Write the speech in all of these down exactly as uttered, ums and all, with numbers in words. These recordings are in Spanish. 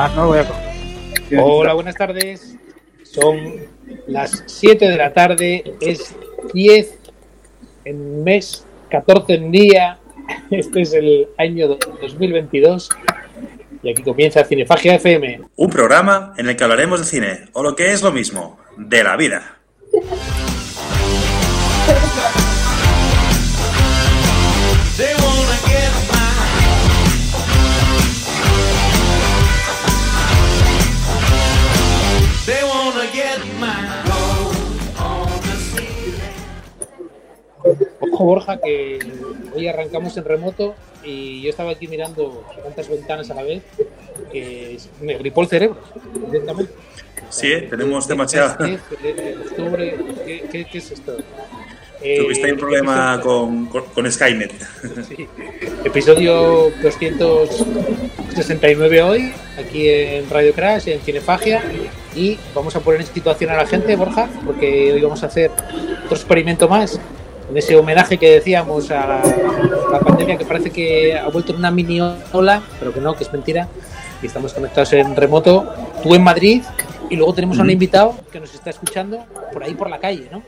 más, no lo voy a coger. Hola, buenas tardes. Son las siete de la tarde, es diez en mes, catorce en día. Este es el año dos mil veintidós y aquí comienza Cinefagia F M. Un programa en el que hablaremos de cine, o lo que es lo mismo, de la vida. Ojo, Borja, que hoy arrancamos en remoto y yo estaba aquí mirando tantas ventanas a la vez que me gripó el cerebro directamente. Sí, ¿eh? Tenemos demasiado. ¿Qué, qué, ¿Qué es esto? Tuviste eh, un problema episodio... con, con, con Skynet. Sí. Episodio doscientos sesenta y nueve hoy, aquí en Radio Crash, en Cinefagia. Y vamos a poner en situación a la gente, Borja, porque hoy vamos a hacer otro experimento más. En ese homenaje que decíamos a la, a la pandemia, que parece que ha vuelto en una mini ola, pero que no, que es mentira. Y estamos conectados en remoto, tú en Madrid, y luego tenemos mm. a un invitado que nos está escuchando por ahí por la calle, ¿no?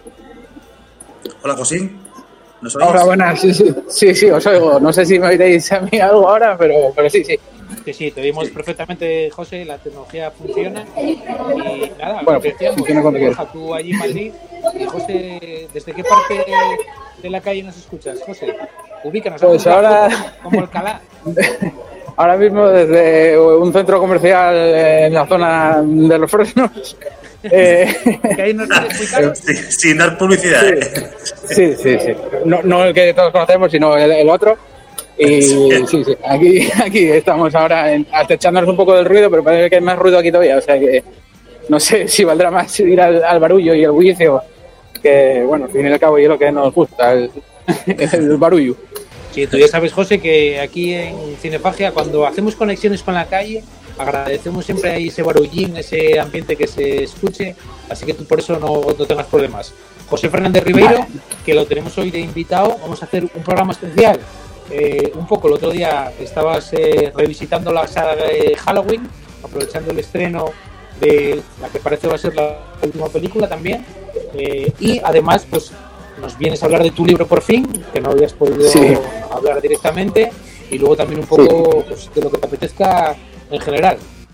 Hola, Josín. ¿Nos oís? Hola, buenas. Sí, sí, sí, sí, os oigo. No sé si me oiréis a mí algo ahora, pero, pero sí, sí. Sí, sí, te oímos sí. perfectamente, José, la tecnología funciona. Y nada, bueno, lo que decíamos, Borja, tú allí en Madrid. Y José, ¿desde qué parte de la calle nos escuchas, José? Ubícanos. Pues ahora... Como Alcalá. Ahora mismo desde un centro comercial en la zona de Los Fresnos. Eh... ¿Que ahí nos explicaros? Sí, sin dar publicidad. Sí, ¿eh? sí, sí. sí. No, no el que todos conocemos, sino el, el otro. Y sí, sí, aquí, aquí estamos ahora en, acechándonos un poco del ruido, pero parece que hay más ruido aquí todavía, o sea que no sé si valdrá más ir al, al barullo y el bullicio, que bueno, al fin y al cabo es lo que nos gusta, el, el barullo. Sí, tú ya sabes, José, que aquí en Cinefagia, cuando hacemos conexiones con la calle, agradecemos siempre ahí ese barullín, ese ambiente que se escuche, así que tú por eso no, no tengas problemas. José Fernández Ribeiro, que lo tenemos hoy de invitado, vamos a hacer un programa especial. Eh, un poco el otro día estabas eh, revisitando la saga de Halloween, aprovechando el estreno de la que parece va a ser la última película también, eh, y además pues nos vienes a hablar de tu libro por fin, que no habías podido sí. hablar directamente, y luego también un poco sí. pues, de lo que te apetezca en general.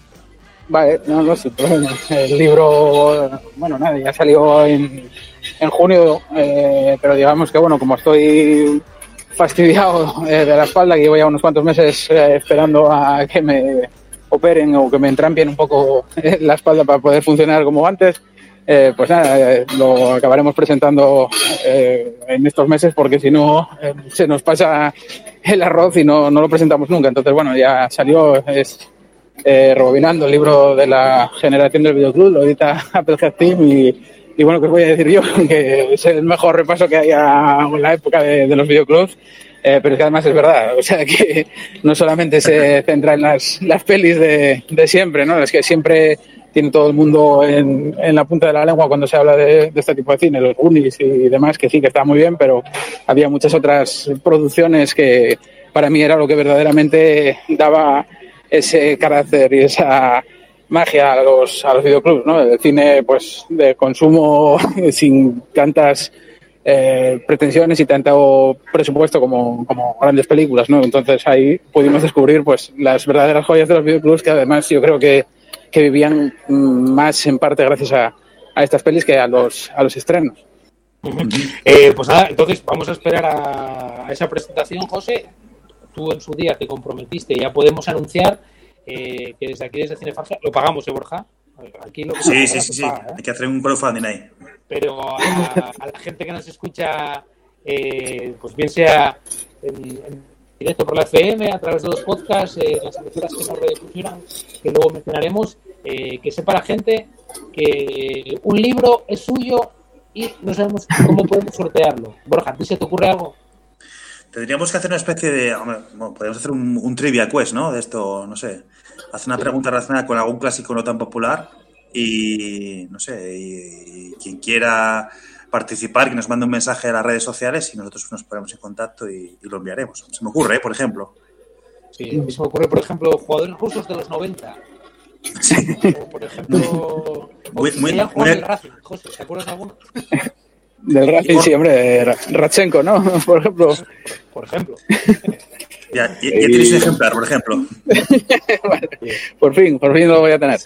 Vale, no, no sé, el libro, bueno, nada, ya salió en, en junio, eh, pero digamos que bueno, como estoy fastidiado eh, de la espalda, que llevo ya unos cuantos meses eh, esperando a que me operen o que me entrampien un poco eh, la espalda para poder funcionar como antes, eh, pues nada, eh, lo acabaremos presentando eh, en estos meses, porque si no eh, se nos pasa el arroz y no, no lo presentamos nunca. Entonces bueno, ya salió, es eh, Rebobinando, el libro de la generación del videoclub, lo edita Apple Head Team y Y bueno, ¿qué os voy a decir yo? Que es el mejor repaso que hay a la época de, de los videoclubs, eh, pero que además es verdad. O sea, que no solamente se centra en las, las pelis de, de siempre, ¿no? Es que siempre tiene todo el mundo en, en la punta de la lengua cuando se habla de, de este tipo de cine, los Goonies y demás, que sí, que está muy bien, pero había muchas otras producciones que para mí era lo que verdaderamente daba ese carácter y esa magia a los, a los videoclubs, ¿no? El cine, pues, de consumo sin tantas eh, pretensiones y tanto presupuesto como, como grandes películas, ¿no? Entonces ahí pudimos descubrir, pues, las verdaderas joyas de los videoclubs, que además yo creo que, que vivían más en parte gracias a, a estas pelis que a los, a los estrenos. Uh-huh. Eh, pues nada, entonces vamos a esperar a, a esa presentación, José. Tú en su día te comprometiste, ya podemos anunciar Eh, que desde aquí, desde Cinefagia, lo pagamos, ¿eh, Borja? Aquí lo que sí, sí, sí, sí. Paga, ¿eh? Hay que hacer un crowdfunding ahí. Pero a, a la gente que nos escucha, eh, pues bien sea en, en directo por la F M, a través de los podcasts, eh, las emisoras que nos redifusionan, que luego mencionaremos, eh, que sepa la gente que un libro es suyo y no sabemos cómo podemos sortearlo. Borja, ¿a ti se te ocurre algo? Tendríamos que hacer una especie de... Hombre, bueno, podríamos hacer un, un trivia quest, ¿no? De esto, no sé. Hacer una pregunta relacionada con algún clásico no tan popular y, no sé, y, y quien quiera participar, que nos mande un mensaje a las redes sociales y nosotros nos ponemos en contacto y, y lo enviaremos. Se me ocurre, ¿eh? Por ejemplo. Sí, se me ocurre, por ejemplo, jugadores rusos de los noventa. Sí. O, por ejemplo, muy, muy, muy, muy... del Racing, José, ¿te acuerdas de alguno? Del Racing, sí, hombre, Radchenko, ¿no? Por ejemplo. Por ejemplo. Ya, ya, ya tenéis un ejemplar, por ejemplo. Bueno, por fin, por fin lo voy a tener.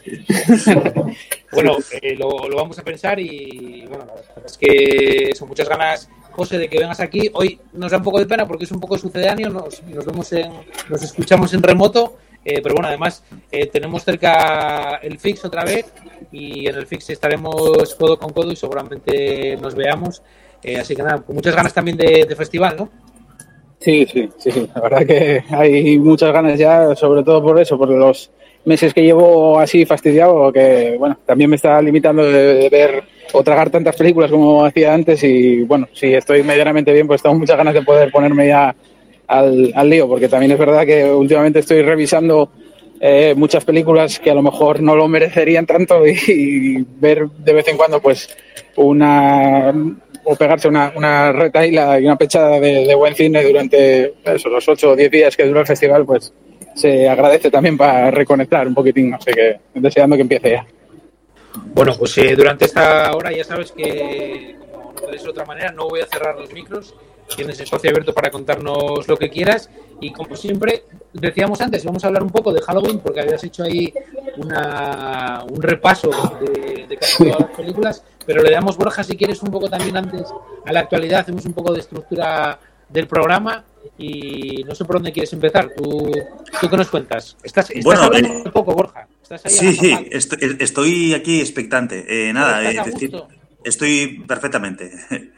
Bueno, eh, lo, lo vamos a pensar y bueno, la verdad es que son muchas ganas, José, de que vengas aquí. Hoy nos da un poco de pena porque es un poco sucedáneo, nos, nos vemos en, nos escuchamos en remoto, eh, pero bueno, además eh, tenemos cerca el F I X otra vez y en el F I X estaremos codo con codo y seguramente nos veamos. Eh, así que nada, con muchas ganas también de, de festival, ¿no? Sí, sí, sí, sí. La verdad que hay muchas ganas ya, sobre todo por eso, por los meses que llevo así fastidiado, que bueno, también me está limitando de, de ver o tragar tantas películas como hacía antes y bueno, si estoy medianamente bien, pues tengo muchas ganas de poder ponerme ya al, al lío, porque también es verdad que últimamente estoy revisando eh, muchas películas que a lo mejor no lo merecerían tanto y, y ver de vez en cuando pues una... o pegarse una, una retaíla y una pechada de, de buen cine durante eso, los ocho o diez días que dura el festival, pues se agradece también para reconectar un poquitín, así que deseando que empiece ya. Bueno, pues eh, durante esta hora ya sabes que, como no puede ser de otra manera, no voy a cerrar los micros, tienes espacio abierto para contarnos lo que quieras y como siempre, decíamos antes, vamos a hablar un poco de Halloween porque habías hecho ahí una, un repaso de, de casi todas las películas, pero le damos, Borja, si quieres un poco también antes a la actualidad, hacemos un poco de estructura del programa y no sé por dónde quieres empezar. ¿Tú, tú qué nos cuentas? ¿Estás, estás bueno, hablando eh, un poco, Borja? ¿Estás ahí sí, sí, estoy, estoy aquí expectante. Eh, nada, ¿Estás eh, a gusto? Estoy perfectamente.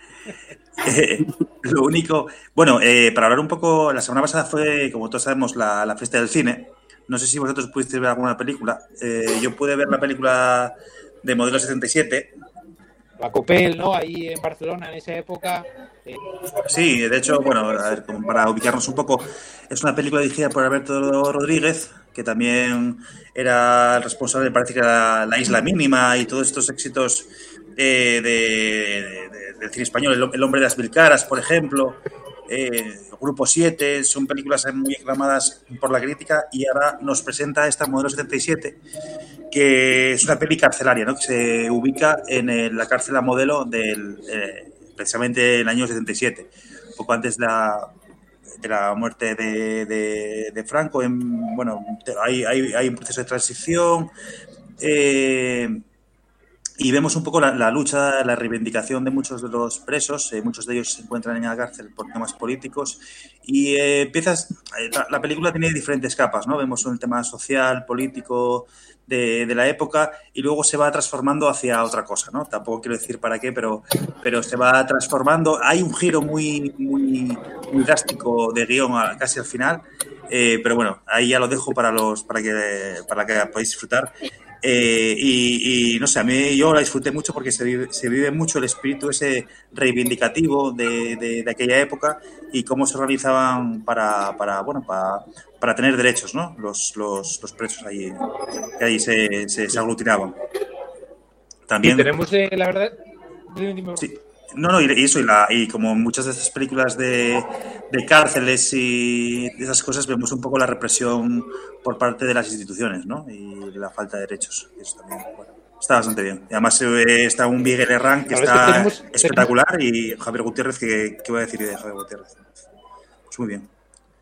eh, lo único, bueno, eh, para hablar un poco, la semana pasada fue, como todos sabemos, la, la fiesta del cine. No sé si vosotros pudisteis ver alguna película. Eh, yo pude ver la película de Modelo setenta y siete. La Copel, ¿no? Ahí en Barcelona en esa época. Eh... Sí, de hecho, bueno, a ver, como para ubicarnos un poco, es una película dirigida por Alberto Rodríguez, que también era el responsable, parece que era La Isla Mínima y todos estos éxitos eh, de, de, del cine español, el, el Hombre de las Mil Caras, por ejemplo, eh, Grupo siete, son películas muy aclamadas por la crítica y ahora nos presenta esta Modelo setenta y siete, que es una peli carcelaria, ¿no? Que se ubica en el, la cárcel a modelo del, eh, precisamente en el año setenta y siete, un poco antes de la, de la muerte de, de, de Franco. En, bueno, hay, hay, hay un proceso de transición eh, y vemos un poco la, la lucha, la reivindicación de muchos de los presos. Eh, muchos de ellos se encuentran en la cárcel por temas políticos y eh, empiezas, la, la película tiene diferentes capas, ¿no? Vemos un tema social, político, De, de la época y luego se va transformando hacia otra cosa, ¿no? Tampoco quiero decir para qué, pero, pero se va transformando. Hay un giro muy, muy, muy drástico de guión a, casi al final, eh, pero bueno, ahí ya lo dejo para los para que para que podáis disfrutar. Eh, y, y no sé, a mí yo la disfruté mucho porque se vive, se vive mucho el espíritu ese reivindicativo de, de, de aquella época y cómo se organizaban para, para bueno, para, para tener derechos, ¿no? Los, los, los presos ahí, que ahí se, se, se aglutinaban. También. Sí, tenemos, eh, la verdad. Sí. No, no, y eso, y, la, y como muchas de estas películas de, de cárceles y de esas cosas, vemos un poco la represión por parte de las instituciones, ¿no? Y la falta de derechos. Eso también, bueno, está bastante bien. Y además eh, está un Miguel Herrán que está que tenemos, espectacular tenemos... y Javier Gutiérrez, que, ¿qué voy a decir de Javier Gutiérrez? Pues muy bien.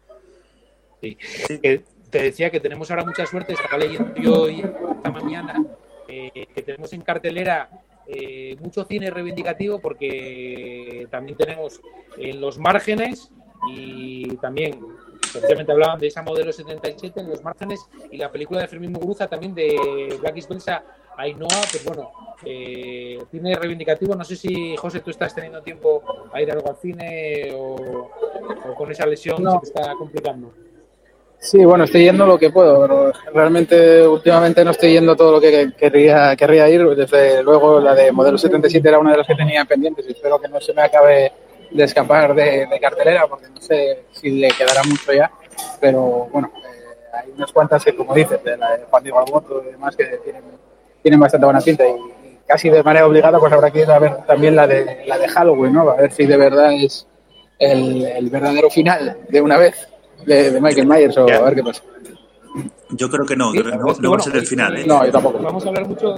Sí. Sí. Eh, te decía que tenemos ahora mucha suerte, estaba leyendo yo hoy, esta mañana, eh, que tenemos en cartelera Eh, mucho cine reivindicativo porque también tenemos en Los Márgenes y también precisamente hablaban de esa Modelo setenta y siete en Los Márgenes y la película de Fermín Muguruza también de Blackis Belsa Ainhoa, pues bueno, eh, cine reivindicativo. No sé si, José, tú estás teniendo tiempo a ir algo al cine o, o con esa lesión no. Se te está complicando. Sí, bueno, estoy yendo lo que puedo, pero realmente últimamente no estoy yendo todo lo que querría, querría ir. Desde luego la de Modelo setenta y siete era una de las que tenía pendientes y espero que no se me acabe de escapar de, de cartelera porque no sé si le quedará mucho ya, pero bueno, eh, hay unas cuantas que, como dices, de la de Juan Diego Alboto y demás que tienen, tienen bastante buena pinta y, y casi de manera obligada pues habrá que ir a ver también la de, la de Halloween, ¿no? A ver si de verdad es el, el verdadero final de una vez. De, de Michael Myers o a ver qué pasa. Yo creo que no, Sí, creo que no, es que, no va bueno, a ser el final, ¿eh? No, yo tampoco. Vamos a hablar mucho.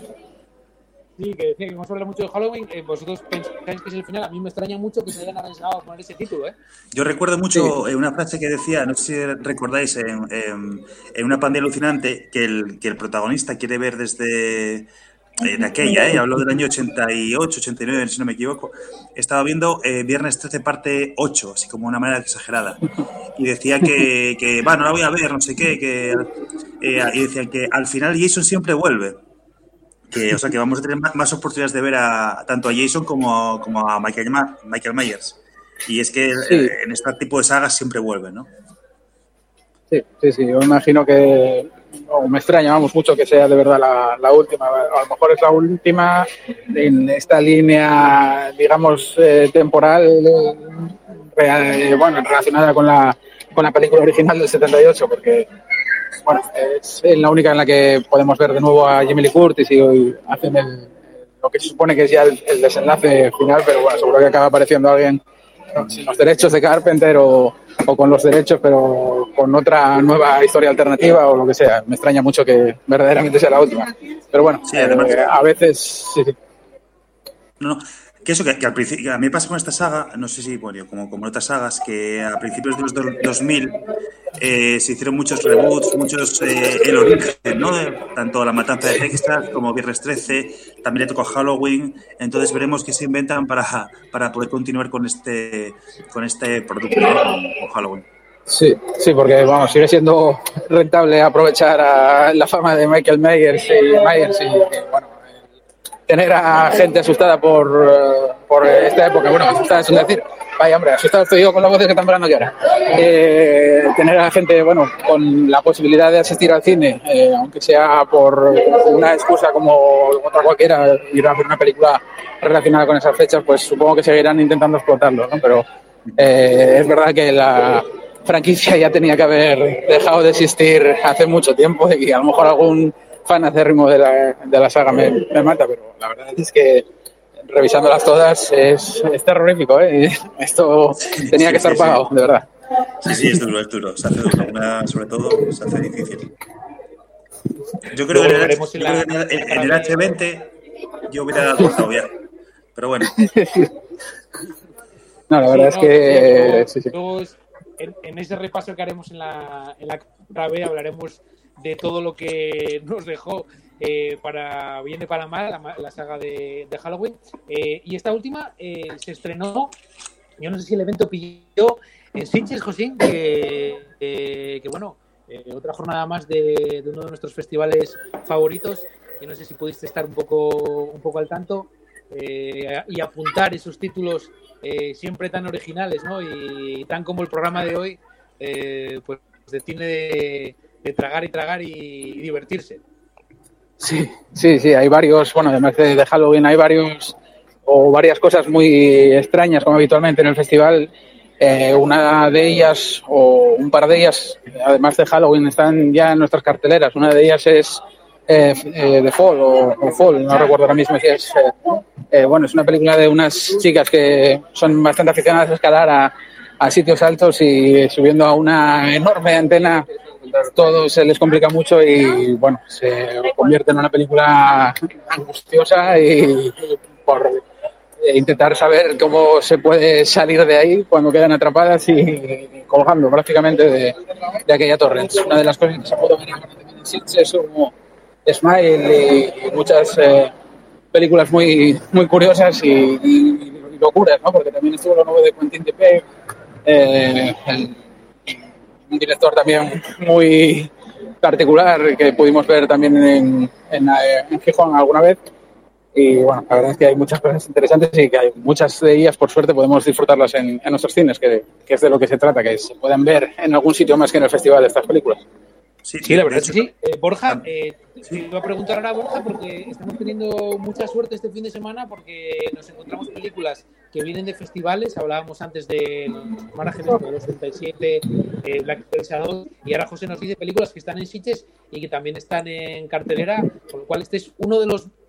Sí, que decía que vamos a hablar mucho de Halloween. Eh, vosotros pensáis que es el final. A mí me extraña mucho que se hayan arriesgado a poner ese título, ¿eh? Yo recuerdo mucho Sí. eh, una frase que decía, no sé si recordáis, en, en- en Una pandilla alucinante, que el, que el protagonista quiere ver desde eh, de aquella, ¿eh? Habló del año ochenta y ocho, ochenta y nueve, si no me equivoco. Estaba viendo eh, Viernes trece parte ocho, así como una manera exagerada. Y decía que, que va, no la voy a ver, no sé qué, que, eh, y decía que al final Jason siempre vuelve. Que, o sea, que vamos a tener más, más oportunidades de ver a tanto a Jason como, como a Michael, Ma- Michael Myers. Y es que Sí, en este tipo de sagas siempre vuelven, ¿no? sí, sí, sí. Yo imagino que o me extraña, vamos, mucho que sea de verdad la, la última. A lo mejor es la última en esta línea, digamos, eh, temporal, eh, rea- eh, bueno, relacionada con la, con la película original del setenta y ocho, porque bueno, es la única en la que podemos ver de nuevo a Jamie Lee Curtis y hoy hacen el, lo que se supone que es ya el, el desenlace final, pero bueno, seguro que acaba apareciendo alguien sin los derechos de Carpenter o, o con los derechos, pero con otra nueva historia alternativa o lo que sea. Me extraña mucho que verdaderamente sea la última. Pero bueno, Sí, además, eh, a veces sí, sí. no, no, que eso, que, que al principio, a mí me pasa con esta saga, no sé si, bueno, como, como en otras sagas, que a principios de los do- dos mil eh, se hicieron muchos reboots, muchos, eh, el origen, ¿no? De- tanto La Matanza de Texas como Viernes trece, también le tocó Halloween, entonces veremos qué se inventan para, para poder continuar con este, con este producto, ¿no? Con, con Halloween. Sí, sí, porque vamos, sigue siendo rentable aprovechar a la fama de Michael Myers y Myers y, y, bueno, tener a gente asustada por, uh, por esta época. Bueno, asustada es un decir. Vaya, hombre, asustado estoy yo con las voces que están pegando aquí ahora. Eh, tener a gente, bueno, con la posibilidad de asistir al cine, eh, aunque sea por una excusa como otra cualquiera, ir a ver una película relacionada con esas fechas, pues supongo que seguirán intentando explotarlo, ¿no? Pero eh, es verdad que la franquicia ya tenía que haber dejado de existir hace mucho tiempo y a lo mejor algún fan acérrimo de la, de la saga me, me mata, pero la verdad es que revisándolas todas es, es terrorífico, ¿eh? Esto Sí, tenía que sí, estar sí, sí. pagado, de verdad. Sí, sí, es duro, es duro. Se hace duro. Una, sobre todo, se hace difícil. Yo creo que Luego en lo el, H- veremos en yo creo la, que en el, en la en cara el B. H veinte yo hubiera cortado ya. Pero bueno. No, la Sí, verdad es no, decía, que luego, sí, sí. luego es- en, en ese repaso que haremos en la, en la cara B hablaremos de todo lo que nos dejó eh, para bien y para mal la, la saga de, de Halloween. Eh, y esta última eh, se estrenó, yo no sé si el evento pilló en Sitges, Josín, que, eh, que bueno, eh, otra jornada más de, de uno de nuestros festivales favoritos. Yo no sé si pudiste estar un poco, un poco al tanto eh, y apuntar esos títulos eh, siempre tan originales, ¿no? Y tan como el programa de hoy, eh, pues de tiene de, de tragar y tragar y, y divertirse. Sí, sí, sí, hay varios, bueno, además de, de Halloween hay varios o varias cosas muy extrañas como habitualmente en el festival. Eh, una de ellas o un par de ellas, además de Halloween, están ya en nuestras carteleras. Una de ellas es eh, eh, The Fall o, o Fall, no recuerdo ahora mismo si es. Eh, eh, bueno, es una película de unas chicas que son bastante aficionadas a escalar a, a sitios altos y subiendo a una enorme antena todo se les complica mucho y bueno, se convierte en una película angustiosa y por intentar saber cómo se puede salir de ahí cuando quedan atrapadas y colgando prácticamente de, de aquella torre. Es una de las cosas que se puede ver ahora también en Sitges, como Smile y, y muchas eh, películas muy, muy curiosas y, y, y locuras, ¿no? Porque también estuvo lo nuevo de Quentin Dupieux, eh, el, un director también muy particular que pudimos ver también en, en, en Gijón alguna vez. Y bueno, la verdad es que hay muchas cosas interesantes y que hay muchas de ellas, por suerte, podemos disfrutarlas en, en nuestros cines, que, que es de lo que se trata, que se puedan ver en algún sitio más que en el festival de estas películas. Sí, Sí, de, la de verdad es hecho. que sí. Eh, Borja, eh, Sí. te iba a preguntar ahora, Borja, porque estamos teniendo mucha suerte este fin de semana porque nos encontramos películas que vienen de festivales. Hablábamos antes de Los Márgenes, de los setenta y siete, eh, Black Shadow, y ahora José nos dice películas que están en Sitges y que también están en cartelera, con lo cual este es uno de los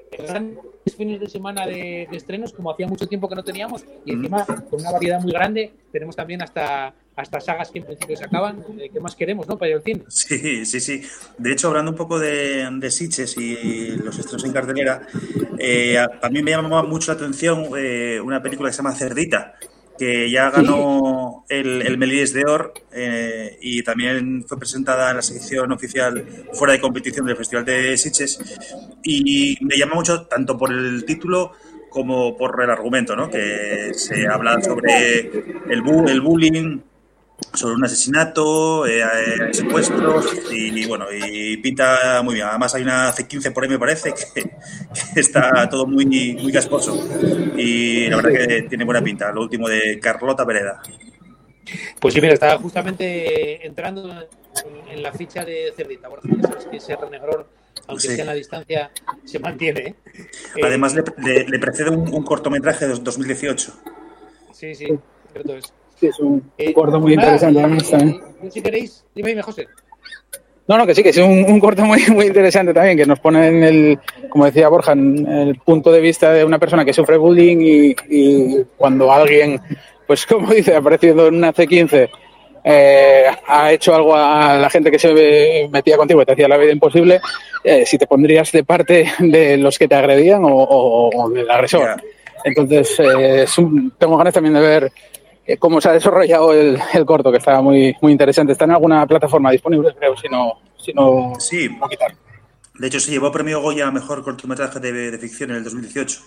grandes fines de semana de, de estrenos, como hacía mucho tiempo que no teníamos, y encima con una variedad muy grande. Tenemos también hasta, hasta sagas que en principio se acaban. Eh, ¿Qué más queremos, no, para ir al cine? Sí, sí, sí. De hecho, hablando un poco de, de Sitges y los estrenos en cartelera, eh, a, a mí me llamaba mucho la atención eh, una película que se llama Cerdita, que ya ganó el, el Méliès d'Or eh, y también fue presentada en la sección oficial fuera de competición del Festival de Sitges, y me llama mucho tanto por el título como por el argumento, ¿no? Que se habla sobre el, bu el bullying, sobre un asesinato, eh, eh, secuestros y, y bueno, y pinta muy bien. Además hay una C quince por ahí, me parece, que, que está todo muy, muy casposo y la verdad que tiene buena pinta. Lo último de Carlota Pereda. Pues sí, mira, estaba justamente entrando en, en la ficha de Cerdita. Bueno, ya sabes que ese Renegror, aunque sí. sea en la distancia, se mantiene. ¿eh? Además eh, le, le, le precede un, un cortometraje de dos mil dieciocho. Sí, sí, cierto es. Sí, es un eh, corto muy interesante. Nada, también. Eh, si queréis, dime, dime, José. No, no, que sí, que es un, un corto muy, muy interesante también, que nos pone en el, como decía Borja, en el punto de vista de una persona que sufre bullying y, y cuando alguien, pues como dice, apareciendo en una C quince, eh, ha hecho algo a la gente que se metía contigo y te hacía la vida imposible, eh, si te pondrías de parte de los que te agredían o, o, o del agresor. Yeah. Entonces, eh, es un, tengo ganas también de ver cómo se ha desarrollado el, el corto, que está muy muy interesante. Está en alguna plataforma disponible, creo, si no, si no, sí. no quitar. De hecho, se llevó premio Goya a mejor cortometraje de, de ficción en el dos mil dieciocho.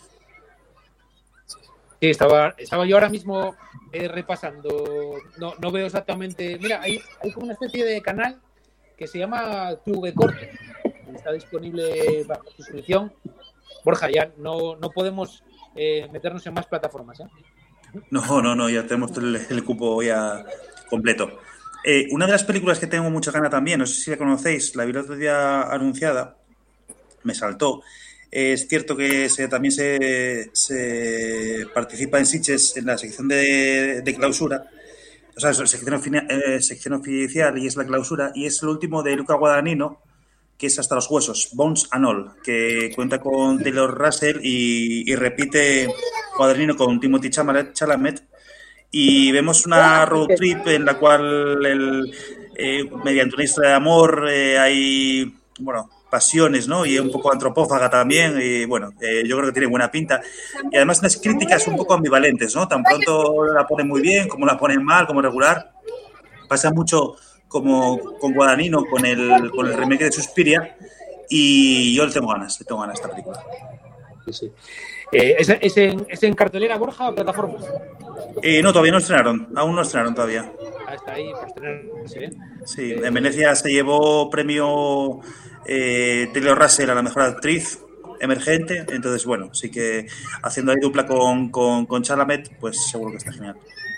Sí, estaba, estaba yo ahora mismo eh, repasando. No, no veo exactamente. Mira, hay, hay como una especie de canal que se llama T V Corto. Está disponible bajo suscripción. Borja, ya no, no podemos eh, meternos en más plataformas, ¿eh? No, no, no, ya tenemos el, el cupo ya completo. Eh, una de las películas que tengo mucha gana también, no sé si la conocéis, la vi el otro día anunciada, me saltó. Eh, es cierto que se, también se, se participa en Sitges en la sección de, de clausura, o sea, sección, eh, sección oficial, y es la clausura, y es el último de Luca Guadagnino, que es Hasta los huesos, Bones and All, que cuenta con Taylor Russell y, y repite Guadagnino con Timothy Chalamet, y vemos una road trip en la cual el, eh, mediante una historia de amor eh, hay, bueno, pasiones, ¿no? Y un poco antropófaga también, y bueno, eh, yo creo que tiene buena pinta, y además unas críticas un poco ambivalentes, ¿no? Tan pronto la ponen muy bien, como la ponen mal, como regular. Pasa mucho como con Guadagnino, con el, con el remake de Suspiria, y yo le tengo ganas, le tengo ganas a esta película. Sí, sí. Eh, ¿es, es, en, ¿Es en cartelera, Borja, o plataformas? Eh, no, todavía no estrenaron, aún no estrenaron todavía. Ah, está ahí para estrenarse, ¿eh? Sí, en Venecia se llevó premio eh, Taylor Russell a la mejor actriz emergente, entonces bueno, sí que haciendo ahí dupla con, con, con Chalamet, pues seguro que está genial.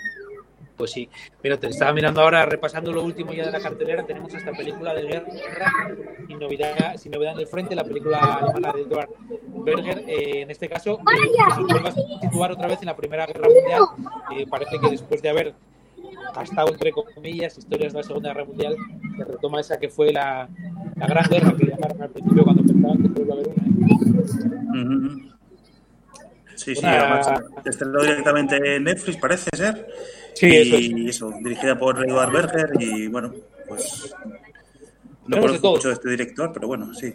Pues sí, mira, te estaba mirando ahora, repasando lo último ya de la cartelera, tenemos esta película de guerra, sin novedad, sin novedad en el frente, la película alemana de Edward Berger, eh, en este caso, eh, que se vuelve a situar otra vez en la Primera Guerra Mundial. Eh, parece que después de haber gastado, entre comillas, historias de la Segunda Guerra Mundial, se retoma esa que fue la, la Gran Guerra, que llamaron al principio cuando pensaban que iba a haber una. ¿eh? Uh-huh. Sí, sí, además estrenó directamente en Netflix, parece ser. Sí, y eso, eso, dirigida por Edward Berger, y bueno, pues no Tenemos conozco mucho de este director, pero bueno, sí.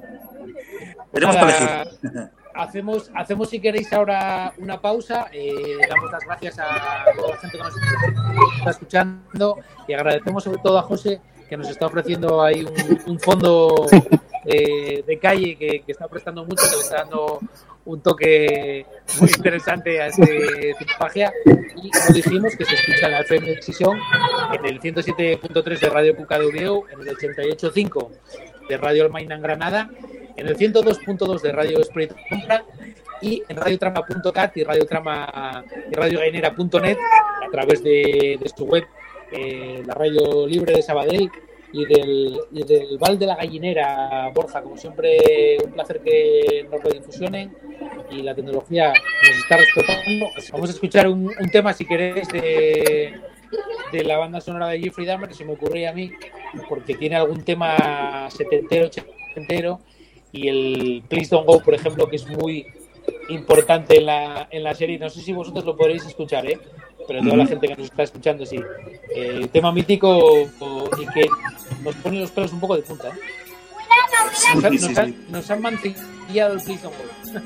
Tenemos para elegir. Hacemos, hacemos, si queréis, ahora una pausa. Eh, damos las gracias a toda la gente que nos está escuchando y agradecemos sobre todo a José, que nos está ofreciendo ahí un, un fondo eh, de calle que, que está prestando mucho, que le está dando un toque muy interesante a este Cinefagia. Y como dijimos, que se escucha en la F M Decisión, en el ciento siete punto tres de Radio Cuca de Ubieu, en el ochenta y ocho punto cinco de Radio Almaina en Granada, en el ciento dos punto dos de Radio Esprit Compra y en radiotrama punto cat y radiotrama y radiogainera punto net a través de, de su web, eh, la radio libre de Sabadell y del, y del Val de la Gallinera. Borja, como siempre, un placer que nos redifusionen y la tecnología nos está respetando. Vamos a escuchar un, un tema, si queréis, de, de la banda sonora de Jeffrey Dahmer, que se me ocurría a mí, porque tiene algún tema setentero, ochentero, y el Please Don't Go, por ejemplo, que es muy importante en la, en la serie. No sé si vosotros lo podréis escuchar, ¿eh? Pero toda la gente que nos está escuchando, sí. Eh, tema mítico o, y que nos pone los pelos un poco de punta, ¿eh? Nos, ha, nos, ha, nos han mancillado el Please Don't Go.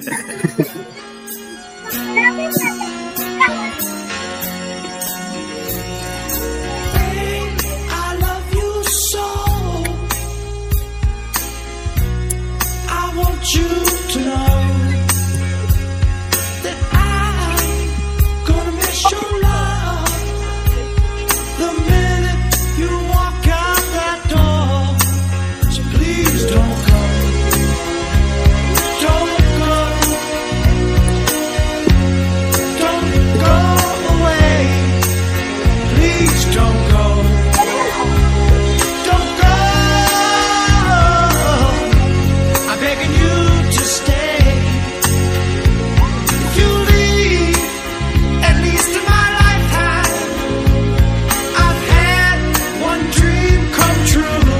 I love you so. I want you to know that I'm gonna miss your love the minute you walk out that door. So please don't go, don't go, don't go away. Please don't go, don't go. I'm begging you to stay. If you leave, at least in my lifetime, I've had one dream come true.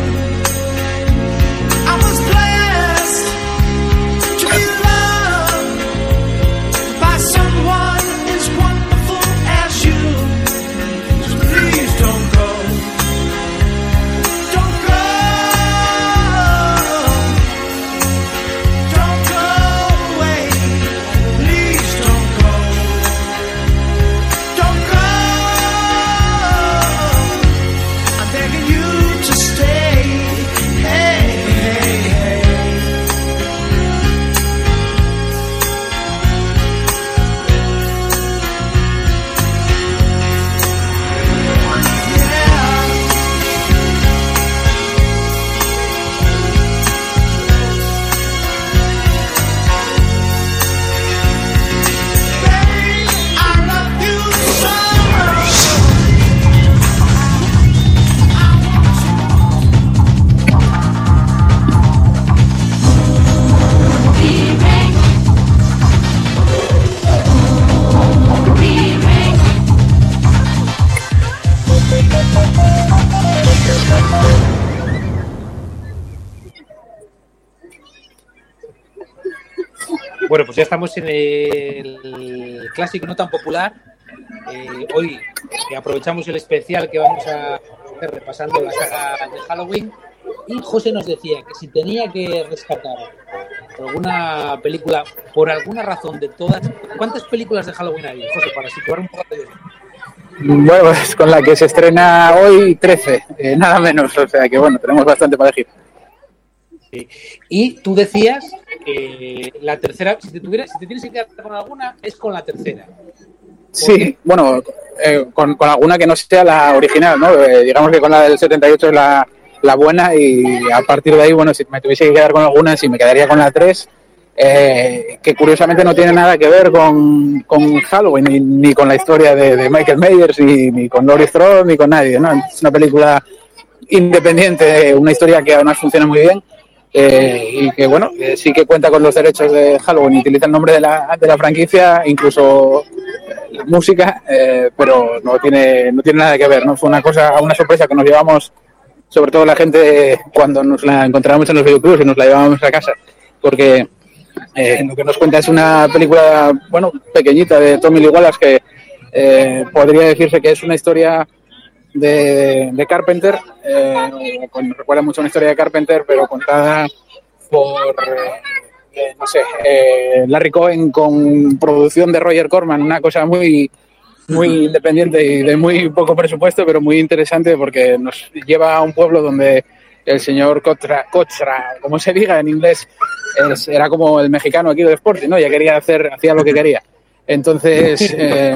I was blessed to be loved by someone as wonderful as you. So please don't go, don't go, don't go away. Please don't go, don't go. I'm begging you to stay. Hey, hey, hey. Yeah. Baby, I love you so. Bueno, pues ya estamos en el clásico no tan popular. Eh, hoy eh, aprovechamos el especial que vamos a hacer repasando la saga de Halloween. Y José nos decía que si tenía que rescatar alguna película, por alguna razón de todas, ¿cuántas películas de Halloween hay, José, para situar un poco de eso? Bueno, pues con la que se estrena hoy, trece, eh, nada menos, o sea que bueno, tenemos bastante para elegir. Sí. Y tú decías que la tercera, si te tuvieras, si te tienes que quedar con alguna, es con la tercera. Sí, bueno, eh, con, con alguna que no sea la original, ¿no? Eh, digamos que con la del setenta y ocho es la, la buena y a partir de ahí, bueno, si me tuviese que quedar con alguna, sí me quedaría con la tres, eh, que curiosamente no tiene nada que ver con, con Halloween, ni, ni con la historia de, de Michael Myers, ni, ni con Laurie Strode, ni con nadie, ¿no? Es una película independiente, una historia que además funciona muy bien. Eh, y que bueno, eh, sí que cuenta con los derechos de Halloween, utiliza el nombre de la, de la franquicia, incluso eh, la música, eh, pero no tiene no tiene nada que ver, ¿no? Fue una cosa, una sorpresa que nos llevamos, sobre todo la gente cuando nos la encontramos en los videoclubs y nos la llevábamos a casa, porque eh, lo que nos cuenta es una película, bueno, pequeñita de Tommy Lee Wallace que eh, podría decirse que es una historia de, de Carpenter, eh, con, recuerda mucho una historia de Carpenter, pero contada por, eh, no sé, eh, Larry Cohen con producción de Roger Corman, una cosa muy muy independiente y de muy poco presupuesto, pero muy interesante porque nos lleva a un pueblo donde el señor Cotra, Cotra, como se diga en inglés, es, era como el mexicano aquí del Sporting, ¿no? Ya quería hacer, hacía lo que quería. Entonces, eh,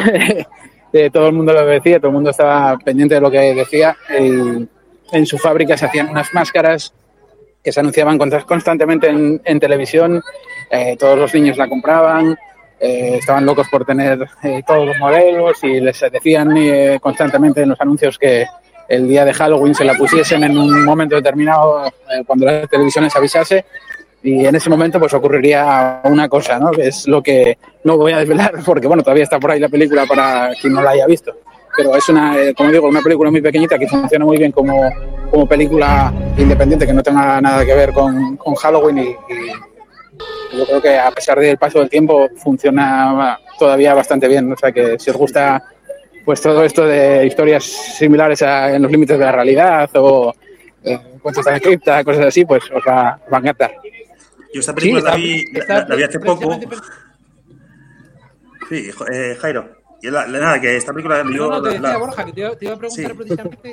eh, todo el mundo lo decía, todo el mundo estaba pendiente de lo que decía. El, en su fábrica se hacían unas máscaras que se anunciaban constantemente en, en televisión, eh, todos los niños la compraban, eh, estaban locos por tener eh, todos los modelos y les decían eh, constantemente en los anuncios que el día de Halloween se la pusiesen en un momento determinado, eh, cuando la televisión les avisase, y en ese momento pues ocurriría una cosa, ¿no? Que es lo que no voy a desvelar porque bueno, todavía está por ahí la película para quien no la haya visto, pero es una, eh, como digo, una película muy pequeñita que funciona muy bien como, como película independiente que no tenga nada que ver con, con Halloween y, y yo creo que a pesar del paso del tiempo funciona todavía bastante bien, o sea que si os gusta pues todo esto de historias similares a En los límites de la realidad o eh, cuentos de la cripta, cosas así, pues os va, os va a encantar. Yo esta película Sí, la, está- vi, está la, la vi hace poco. precisamente- Sí, jo- eh, Jairo. Y la, la- nada, que esta película No, yo no, te la- decía, la- Borja, que te iba, te iba a preguntar Sí. precisamente.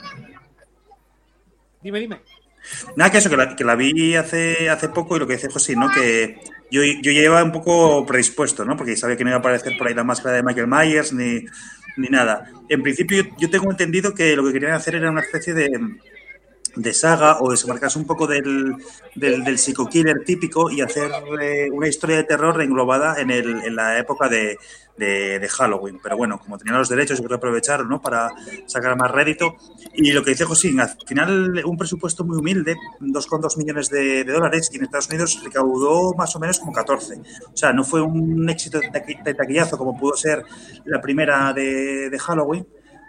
Dime, dime. Nada, que eso, que la, que la vi hace, hace poco y lo que dice José, ¿no? Que yo, yo ya iba un poco predispuesto, ¿no? Porque sabía que no iba a aparecer por ahí la máscara de Michael Myers ni, ni nada. En principio, yo, yo tengo entendido que lo que querían hacer era una especie de, de saga o desmarcarse un poco del, del, del psico-killer típico y hacer eh, una historia de terror englobada en, el, en la época de, de, de Halloween. Pero bueno, como tenían los derechos, yo creo que aprovecharon, ¿no? Para sacar más rédito. Y lo que dice Josín, al final un presupuesto muy humilde, dos coma dos millones de, de dólares, y en Estados Unidos recaudó más o menos como catorce. O sea, no fue un éxito de, taqui- de taquillazo como pudo ser la primera de, de Halloween,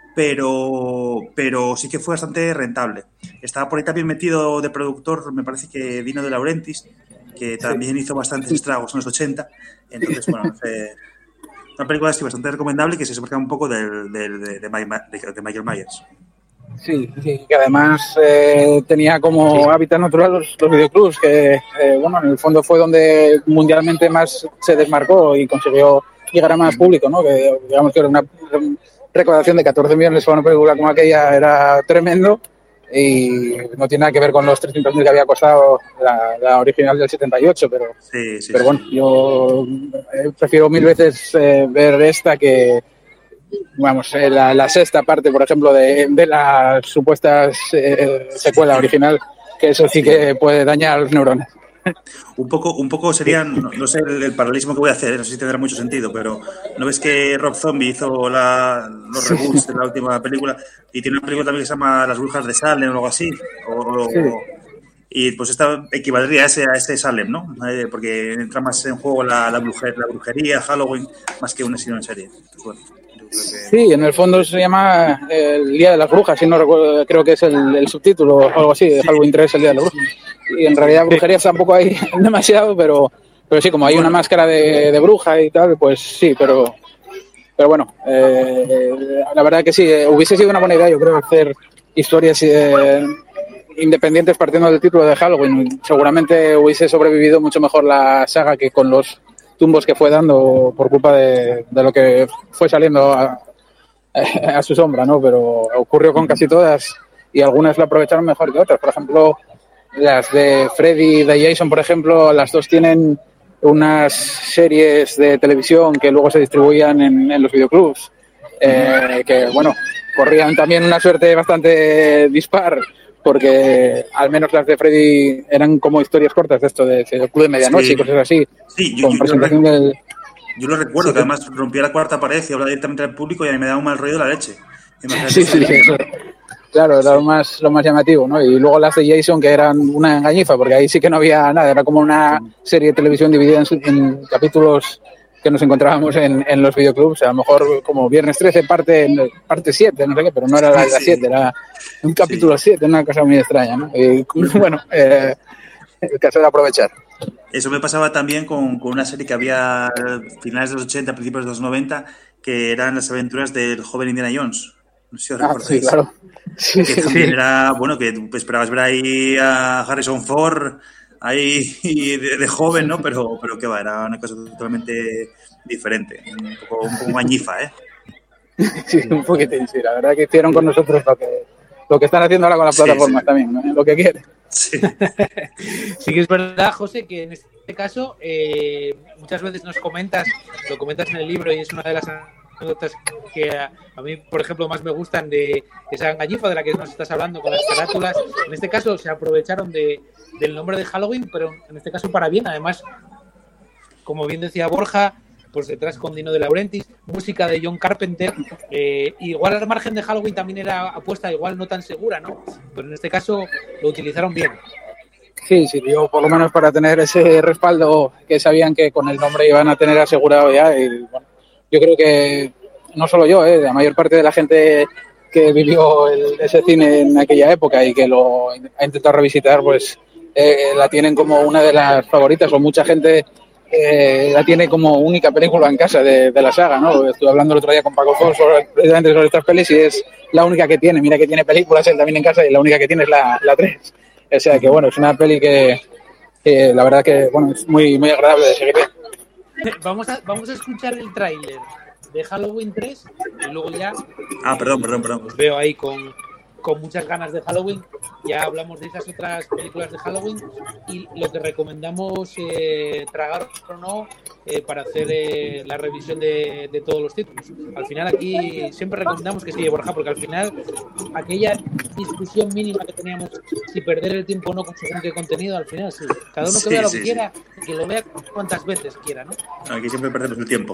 pero, pero sí que fue bastante rentable. Estaba por ahí también metido de productor, me parece que Dino De Laurentiis, que también hizo bastantes estragos en los ochenta. Entonces, bueno, no sé, una película así bastante recomendable que se desmarca un poco del, del- de, de, Mike- de- de Michael Myers. Sí, sí, que además eh, tenía como hábitat natural los, los videoclubs, que eh, bueno, en el fondo fue donde mundialmente más se desmarcó y consiguió llegar a más público, ¿no? Que digamos que era una recaudación de catorce millones para una película como aquella era tremendo y no tiene nada que ver con los trescientos mil que había costado la, la original del setenta y ocho, pero, Sí, sí, pero sí. bueno, yo eh, prefiero mil veces eh, ver esta que vamos, eh, la, la sexta parte, por ejemplo, de, de las supuestas eh, secuela original, que eso sí que puede dañar los neurones. Un poco, un poco serían, no, no sé el, el paralelismo que voy a hacer, no sé si tendrá mucho sentido, pero ¿no ves que Rob Zombie hizo la, los reboots de la última película y tiene una película también que se llama Las Brujas de Salem o algo así? O, o- Sí. Y pues esta equivaldría a ese, a ese Salem, ¿no? Eh, porque entra más en juego la, la, brujer- la brujería, Halloween, más que un asesino en serie. Pues bueno, yo creo que... Sí, en el fondo se llama El Día de las Brujas, si no recuerdo, creo que es el, el subtítulo o algo así, de Halloween tres, El Día de las Brujas. Y en realidad brujería tampoco hay demasiado, pero, pero sí, como hay una máscara de, de bruja y tal, pues sí, pero, pero bueno, eh, la verdad que sí, eh, hubiese sido una buena idea, yo creo, hacer historias eh, independientes partiendo del título de Halloween. Seguramente hubiese sobrevivido mucho mejor la saga que con los tumbos que fue dando por culpa de, de lo que fue saliendo a, a su sombra, ¿no? Pero ocurrió con casi todas y algunas lo aprovecharon mejor que otras. Por ejemplo, las de Freddy y de Jason, por ejemplo, las dos tienen unas series de televisión que luego se distribuían en, en los videoclubs, eh, que, bueno, corrían también una suerte bastante dispar, porque al menos las de Freddy eran como historias cortas de esto, de, de Club de Medianoche Sí. y cosas así, Sí, yo, con yo- yo presentación lo, del... yo lo recuerdo, Sí, que además rompía la cuarta pared y hablaba directamente al público y a mí me daba un mal rollo de la leche. Imagínate Sí, sí, eso, sí, ¿no? eso. Claro, era lo más, lo más llamativo, ¿no? Y luego las de Jason, que eran una engañifa, porque ahí sí que no había nada, era como una serie de televisión dividida en, su- en capítulos que nos encontrábamos en, en los videoclubs, a lo mejor como Viernes trece, parte parte siete, no sé qué, pero no era la Sí. siete, era un capítulo siete, una cosa muy extraña, ¿no? Y bueno, eh, el caso de aprovechar. Eso me pasaba también con, con una serie que había a finales de los ochenta, principios de los noventa, que eran las aventuras del joven Indiana Jones. No sé si os Ah, recordáis. sí, claro. Sí, Que sí, también sí. era, bueno, que tú esperabas ver ahí a Harrison Ford, ahí de, de joven, ¿no? Pero, pero qué va, era una cosa totalmente diferente. Un poco, un poco gañifa, ¿eh? Sí, un poquitín, sí. La verdad que hicieron con nosotros lo que, lo que están haciendo ahora con las Sí, plataformas sí. también, ¿no? Lo que quieren. Sí. Sí que es verdad, José, que en este caso eh, muchas veces nos comentas, lo comentas en el libro y es una de las anécdotas que a, a mí, por ejemplo, más me gustan de esa engañifa de la que nos estás hablando con las carátulas. En este caso se aprovecharon de, del nombre de Halloween, pero en este caso para bien. Además, como bien decía Borja, pues detrás con Dino De Laurentiis, música de John Carpenter, eh, igual al margen de Halloween también era apuesta igual no tan segura, ¿no? Pero en este caso lo utilizaron bien. Sí, sí, yo por lo menos para tener ese respaldo que sabían que con el nombre iban a tener asegurado ya. Y, bueno, yo creo que no solo yo, eh, la mayor parte de la gente que vivió el, ese cine en aquella época y que lo ha intentado revisitar, pues eh, la tienen como una de las favoritas, o mucha gente eh, la tiene como única película en casa de, de la saga, ¿no? Estuve hablando el otro día con Paco Fons sobre, precisamente sobre estas pelis y es la única que tiene. Mira que tiene películas él también en casa y la única que tiene es la, la tres. O sea que, bueno, es una peli que, que la verdad que, bueno, es muy, muy agradable de seguir. Vamos a, vamos a escuchar el tráiler de Halloween tres y luego ya... Ah, perdón, perdón, perdón. Os veo ahí con, con muchas ganas de Halloween. Ya hablamos de esas otras películas de Halloween y lo que recomendamos eh, tragar o no eh, para hacer eh, la revisión de, de todos los títulos. Al final aquí siempre recomendamos que siga Borja, porque al final aquella discusión mínima que teníamos si perder el tiempo o no con según qué contenido, al final sí. Cada uno que Sí, vea lo sí, que sí. quiera y que lo vea cuantas veces quiera, ¿no? Aquí siempre perdemos el tiempo.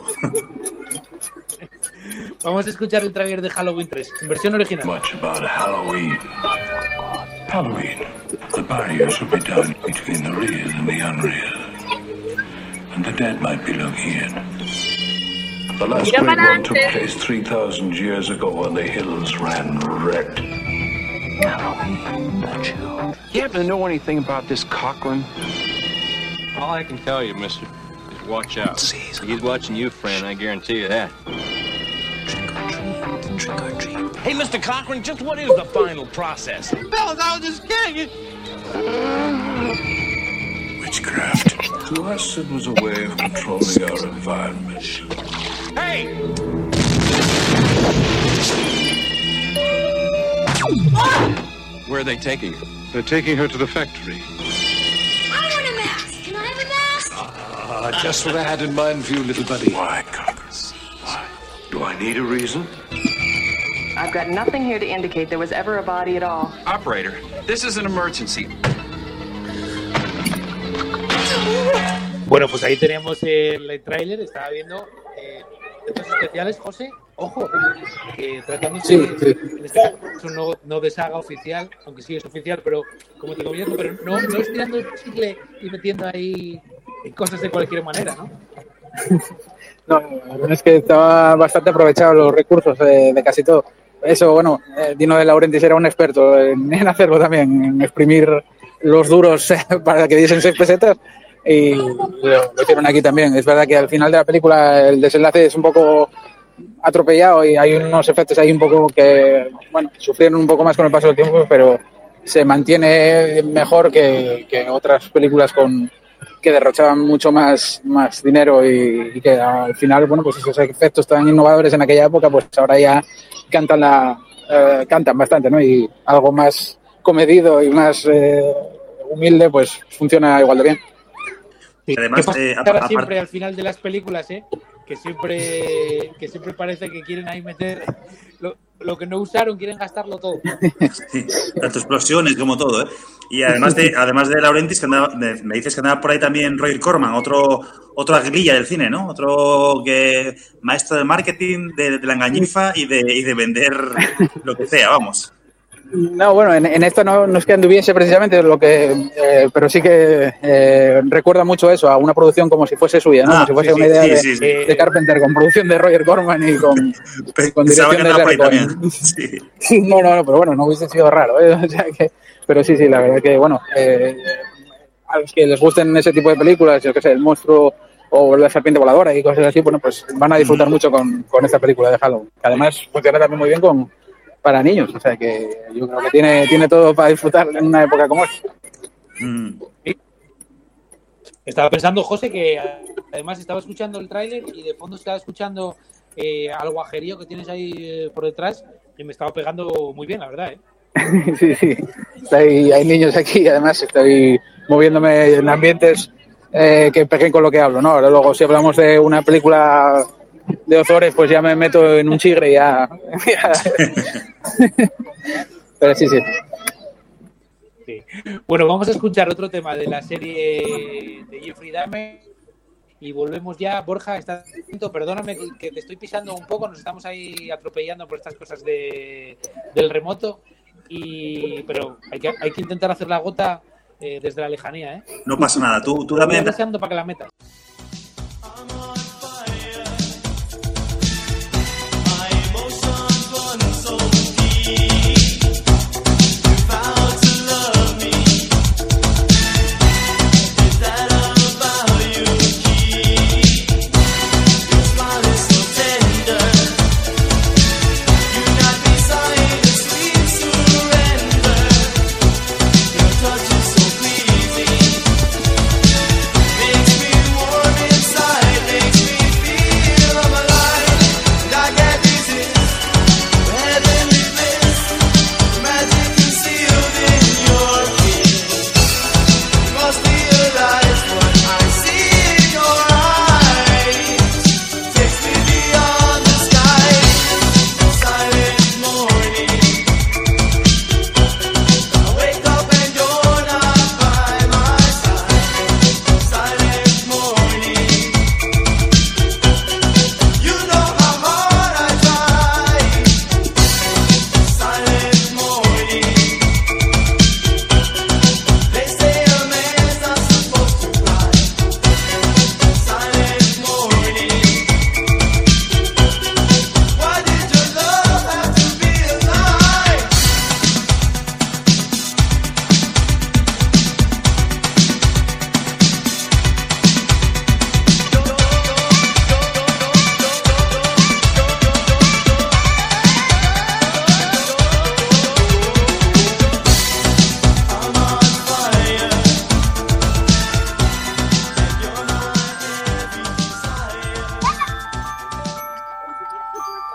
Vamos a escuchar el trailer de Halloween tres, en versión original. Much about Halloween. Halloween. The barriers will be down between the real and the unreal. And the dead might be looking in. The last Mira great para one took adelante. place three thousand years ago when the hills ran red. Halloween, the chill. You happen to know anything about this Cochran? All I can tell you, mister, is watch out. He's watching you, friend, I guarantee you that. Hey, Mister Cochran, just what is the final process? Fellas, I was just kidding. Witchcraft. To us, it was a way of controlling our environment. Hey! Where are they taking her? They're taking her to the factory. I want a mask. Can I have a mask? Ah, just what I had in mind for you, little buddy. Why, Cochran? Why? Do I need a reason? I've got nothing here to indicate there was ever a body at all. Operator, this is an emergency. Bueno, pues ahí tenemos el tráiler, estaba viendo eh, efectos especiales, José, ojo, eh, tratándose Sí, sí. en este caso no, no de saga oficial, aunque sí es oficial, pero como te comento, pero no, no es tirando el chicle y metiendo ahí cosas de cualquier manera, ¿no? No, la verdad es que estaba bastante aprovechado los recursos de, de casi todo. Eso, bueno, eh, Dino De Laurentiis era un experto en, en hacerlo también, en exprimir los duros para que diesen seis pesetas y lo, lo hicieron aquí también. Es verdad que al final de la película el desenlace es un poco atropellado y hay unos efectos ahí un poco que, bueno, sufrieron un poco más con el paso del tiempo, pero se mantiene mejor que, que otras películas con que derrochaban mucho más, más dinero y, y que al final, bueno, pues esos efectos tan innovadores en aquella época, pues ahora ya cantan la eh, cantan bastante, ¿no? Y algo más comedido y más eh, humilde, pues funciona igual de bien. Sí. Además, ¿Qué pasa eh, aparte- siempre al final de las películas, eh? Que siempre, que siempre parece que quieren ahí meter lo, lo que no usaron, quieren gastarlo todo. Sí, tanto explosiones como todo, ¿eh? Y además de además de Laurentiis, que andaba, me, me dices que andaba por ahí también Roger Corman, otro otro aguililla del cine, ¿no? Otro que maestro de marketing, de, de la engañifa y de, y de vender lo que sea, vamos. No, bueno, en, en esto no, no es que anduviese precisamente, lo que, eh, pero sí que eh, recuerda mucho eso, a una producción como si fuese suya, ¿no? Ah, Como si fuese sí, una sí, idea sí, de, sí, sí. de Carpenter, con producción de Roger Corman y con, y con Pensaba que dirección de andaba por ahí Larry Cohen. también. Sí. Sí, no, no, no, pero bueno, no hubiese sido raro, ¿eh? O sea que, pero sí, sí, la verdad que, bueno, eh, a los que les gusten ese tipo de películas, yo qué sé, El monstruo o La serpiente voladora y cosas así, bueno, pues van a disfrutar mucho con, con esta película de Halloween. Que además funciona también muy bien con para niños, o sea que yo creo que tiene, tiene todo para disfrutar en una época como esta. Mm. Estaba pensando, José, que además estaba escuchando el tráiler y de fondo estaba escuchando eh, al guajerío que tienes ahí eh, por detrás y me estaba pegando muy bien, la verdad, ¿eh? Sí, sí, Estoy- hay niños aquí y además estoy moviéndome en ambientes eh, que peguen con lo que hablo, ¿no? Ahora luego si hablamos de una película de Ozores, pues ya me meto en un chigre y ya... ya. Pero sí, sí. Sí. Bueno, vamos a escuchar otro tema de la serie de Jeffrey Dahmer y volvemos ya. Borja, ¿estás atento? Perdóname que- que te estoy pisando un poco, nos estamos ahí atropellando por estas cosas de, del remoto, y pero hay que, hay que intentar hacer la gota eh, desde la lejanía, ¿eh? No pasa nada, tú, tú Estoy dame... deseando para que la metas. I'm on fire.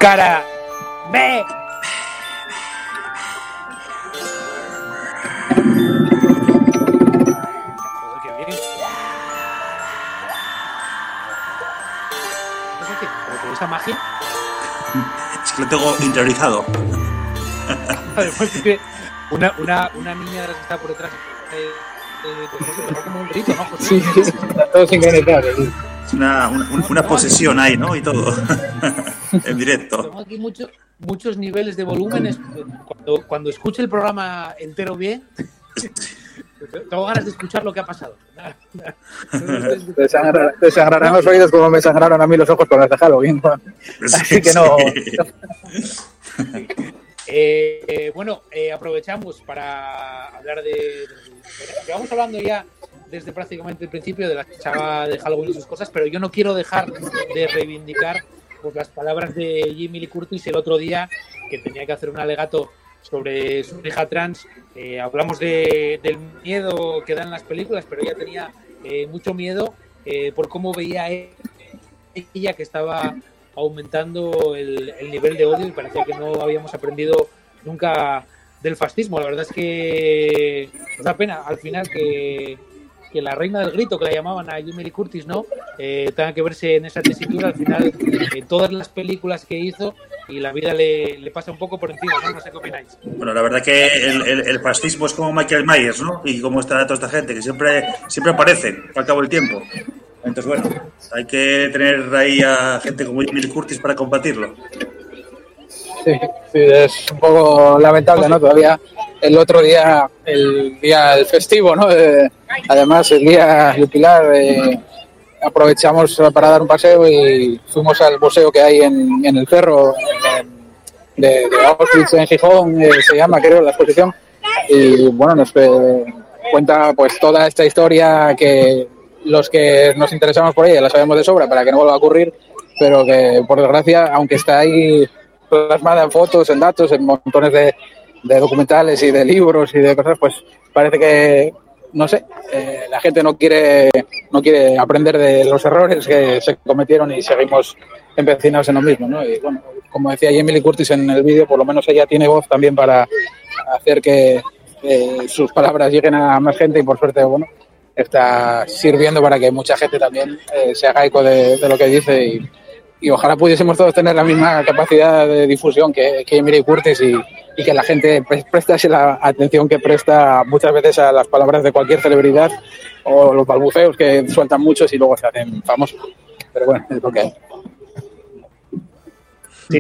Cara B. Joder, qué bien. ¿Qué es ¿Por esa magia? Es que lo tengo interiorizado. Una, una, una niña de las que está por detrás eh, eh, pues, como un grito, ¿no, José? Sí, sí, sí, está todo sincronizado. Sí. Es una, una, una posesión ahí, ¿no? Y todo. En directo. Tengo aquí mucho, muchos niveles de volúmenes. Cuando, cuando escuche el programa entero bien, tengo ganas de escuchar lo que ha pasado. Te sangra- te sangrarán los oídos como me sangraron a mí los ojos con las de Halloween. ¿No? Así que no. Eh, eh, bueno, eh, aprovechamos para hablar de, de, de... Llevamos hablando ya desde prácticamente el principio de la saga de Halloween y sus cosas, pero yo no quiero dejar de reivindicar pues, las palabras de Jamie Lee Curtis el otro día, que tenía que hacer un alegato sobre su hija trans. Eh, hablamos de, del miedo que dan las películas, pero ella tenía eh, mucho miedo eh, por cómo veía ella que estaba aumentando el, el nivel de odio y parecía que no habíamos aprendido nunca del fascismo. La verdad es que es una pena al final que, que la reina del grito, que la llamaban a Jamie Lee Curtis, ¿no? Eh, tenga que verse en esa tesitura. Al final, en todas las películas que hizo, y la vida le, le pasa un poco por encima, ¿no? No sé qué opináis. Bueno, la verdad que el, el, el fascismo es como Michael Myers, ¿no? Y como está toda esta gente, que siempre, siempre aparecen al cabo del tiempo. Entonces, bueno, hay que tener ahí a gente como Jamie Lee Curtis para combatirlo. Sí, sí, es un poco lamentable, ¿no? Todavía el otro día, el día el festivo, ¿no? Eh, además, el día jubilar, eh, aprovechamos para dar un paseo y fuimos al museo que hay en, en el Cerro, en, de, de Auschwitz en Gijón, eh, se llama, creo, la exposición. Y bueno, nos eh, cuenta pues toda esta historia que los que nos interesamos por ella la sabemos de sobra para que no vuelva a ocurrir, pero que por desgracia, aunque está ahí plasmada en fotos, en datos, en montones de, de documentales y de libros y de cosas, pues parece que, no sé, eh, la gente no quiere no quiere aprender de los errores que se cometieron y seguimos empecinados en lo mismo, ¿no? Y bueno, como decía Jamie Lee Curtis en el vídeo, por lo menos ella tiene voz también para hacer que eh, sus palabras lleguen a más gente y por suerte, bueno, está sirviendo para que mucha gente también eh, se haga eco de, de lo que dice y, y ojalá pudiésemos todos tener la misma capacidad de difusión que, que Jamie Lee Curtis y, y que la gente prestase la atención que presta muchas veces a las palabras de cualquier celebridad o los balbuceos que sueltan muchos y luego se hacen famosos. Pero bueno, es lo que hay. Sí.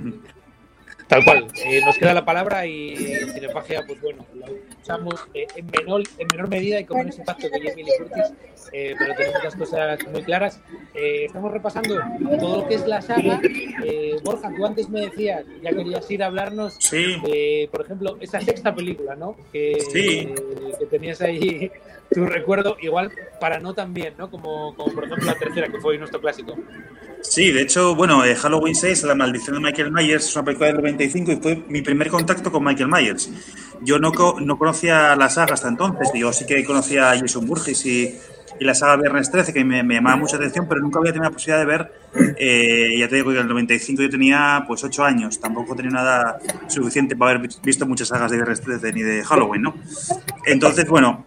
Tal cual, eh, nos queda la palabra y en Cinefagia, pues bueno, la usamos eh, en, menor, en menor medida y con menos impacto que Jamie Lee Curtis, eh, pero tenemos las cosas muy claras. Eh, estamos repasando todo lo que es la saga. Eh, Borja, tú antes me decías, ya querías ir a hablarnos, sí. eh, por ejemplo, esa sexta película, ¿no? Que, sí. eh, que tenías ahí tu recuerdo, igual para no tan bien, ¿no? Como, como por ejemplo la tercera, que fue nuestro clásico. Sí, de hecho, bueno, eh, Halloween seis, La maldición de Michael Myers, es una película del noventa y cinco y fue mi primer contacto con Michael Myers. Yo no, no conocía la saga hasta entonces, yo sí que conocía a Jason Voorhees y, y la saga Viernes trece, que me, me llamaba mucha atención, pero nunca había tenido la posibilidad de ver, eh, ya te digo que en el noventa y cinco yo tenía pues ocho años, tampoco tenía nada suficiente para haber visto muchas sagas de Viernes trece ni de Halloween, ¿no? Entonces, bueno,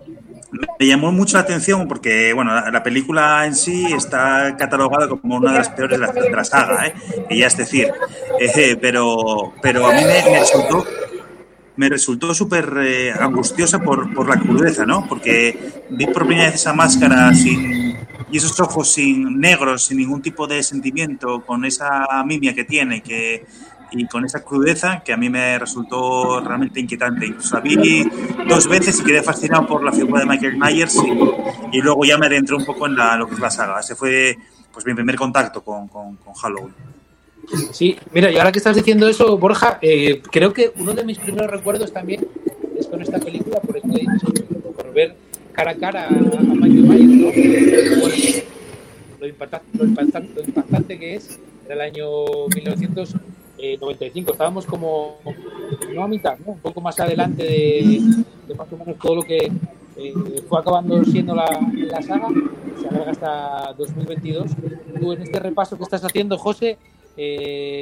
me llamó mucho la atención porque, bueno, la, la película en sí está catalogada como una de las peores de la, de la saga, ¿eh? Y ya es decir, eh, pero, pero a mí me, me resultó me resultó súper eh, angustiosa por, por la crudeza, ¿no? Porque vi por primera vez esa máscara sin, y esos ojos sin negros, sin ningún tipo de sentimiento, con esa mimia que tiene, que y con esa crudeza que a mí me resultó realmente inquietante. Incluso la vi dos veces y quedé fascinado por la figura de Michael Myers y, y luego ya me adentré un poco en la, lo que es la saga. Ese fue pues mi primer contacto con, con, con Halloween. Sí, mira, y ahora que estás diciendo eso, Borja, eh, creo que uno de mis primeros recuerdos también es con esta película, por eso he dicho, por ver cara a cara a, a Michael Myers, ¿no? Bueno, lo, impactante, lo, impactante, lo impactante que es, era el año mil novecientos noventa y cinco, estábamos como no a mitad, ¿no? Un poco más adelante de, de más o menos todo lo que eh, fue acabando siendo la, la saga, se alarga hasta dos mil veintidós. Tú en este repaso que estás haciendo, José, eh,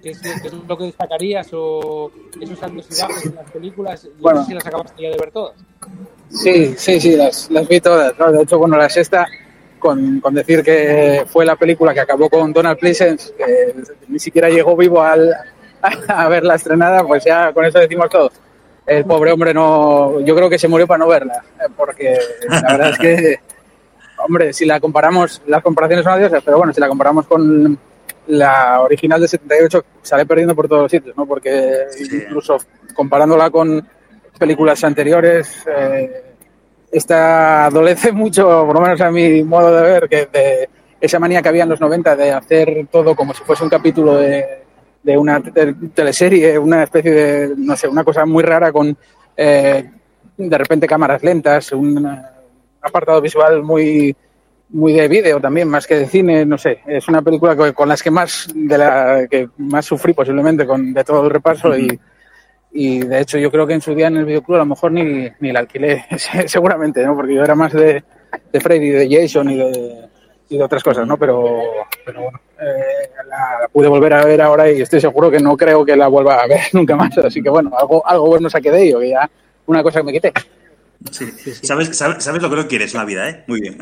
¿Qué es, qué es lo que destacarías o esos altos y bajos en las películas? Yo Bueno. no sé si las acabaste ya de ver todas. Sí, sí, sí, las, las vi todas, ¿no? De hecho, bueno, la sexta, con, con decir que fue la película que acabó con Donald Pleasence, que ni siquiera llegó vivo al, a, a verla estrenada, pues ya con eso decimos todo. El pobre hombre no, yo creo que se murió para no verla, porque la verdad es que, hombre, si la comparamos, las comparaciones son odiosas, pero bueno, si la comparamos con la original de setenta y ocho, sale perdiendo por todos los sitios, ¿no? Porque sí. Incluso comparándola con películas anteriores, eh, esta adolece mucho, por lo menos a mi modo de ver, que de esa manía que había en los noventa de hacer todo como si fuese un capítulo de, de una te- teleserie, una especie de, no sé, una cosa muy rara con eh, de repente cámaras lentas, un apartado visual muy muy de vídeo también, más que de cine, no sé. Es una película que, con las que más de la que más sufrí posiblemente con de todo el repaso uh-huh. y Y de hecho yo creo que en su día en el videoclub a lo mejor ni, ni la alquilé, seguramente, ¿no? Porque yo era más de, de Freddy, de Jason y de, y de otras cosas, ¿no? Pero, pero bueno, eh, la, la pude volver a ver ahora y estoy seguro que no creo que la vuelva a ver nunca más. Así que bueno, algo, algo bueno saqué de ello, que ya una cosa que me quité. Sí, sabes, sabes, sabes lo que no quieres en la vida, ¿eh? Muy bien.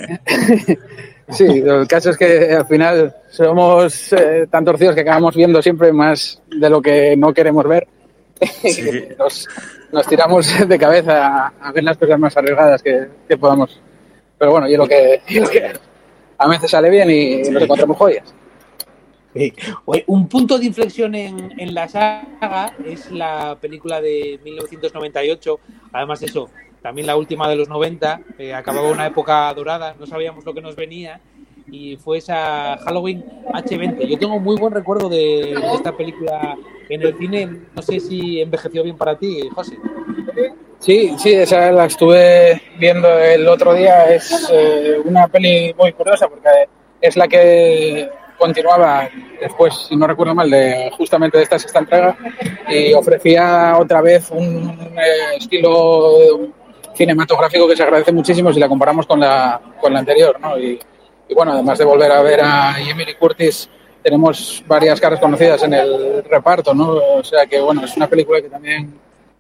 Sí, el caso es que al final somos eh, tan torcidos que acabamos viendo siempre más de lo que no queremos ver. Sí. Nos, nos tiramos de cabeza a, a ver las cosas más arriesgadas que, que podamos. Pero bueno, yo lo que, yo lo que a veces sale bien y sí. Nos encontramos joyas. Sí. Oye, un punto de inflexión en, en la saga es la película de mil novecientos noventa y ocho. Además, eso, también la última de los noventa. Eh, acababa una época dorada, no sabíamos lo que nos venía. Y fue esa Halloween hache veinte. Yo tengo muy buen recuerdo de, de esta película en el cine. No sé si envejeció bien para ti, José. Sí, sí, esa la estuve viendo el otro día. Es eh, una peli muy curiosa porque es la que continuaba después, si no recuerdo mal, de justamente de esta sexta entrega y ofrecía otra vez un eh, estilo cinematográfico que se agradece muchísimo si la comparamos con la, con la anterior, ¿no? Y, Y bueno, además de volver a ver a Jamie Lee Curtis, tenemos varias caras conocidas en el reparto, ¿no? O sea que, bueno, es una película que también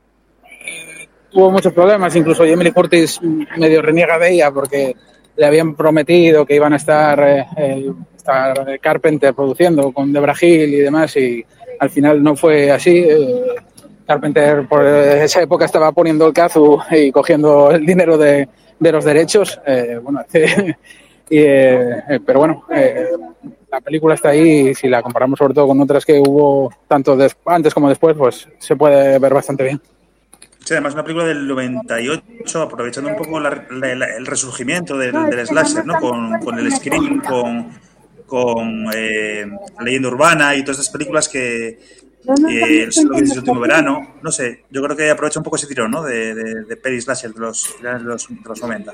eh, tuvo muchos problemas. Incluso Jamie Lee Curtis medio reniega de ella porque le habían prometido que iban a estar, eh, estar Carpenter produciendo con Debra Hill y demás, y al final no fue así. Eh, Carpenter por esa época estaba poniendo el cazu y cogiendo el dinero de, de los derechos. Eh, bueno, Y, eh, pero bueno, eh, la película está ahí y si la comparamos sobre todo con otras que hubo tanto des- antes como después, pues se puede ver bastante bien. Sí, además una película del noventa y ocho, aprovechando un poco la, la, la, el resurgimiento del, del slasher, ¿no? Con, con el Scream, con, con eh, Leyenda Urbana y todas esas películas que eh, lo que dices el último verano, no sé, yo creo que aprovecha un poco ese tirón, ¿no? De, de, de peli slasher de los, de los, de los noventa.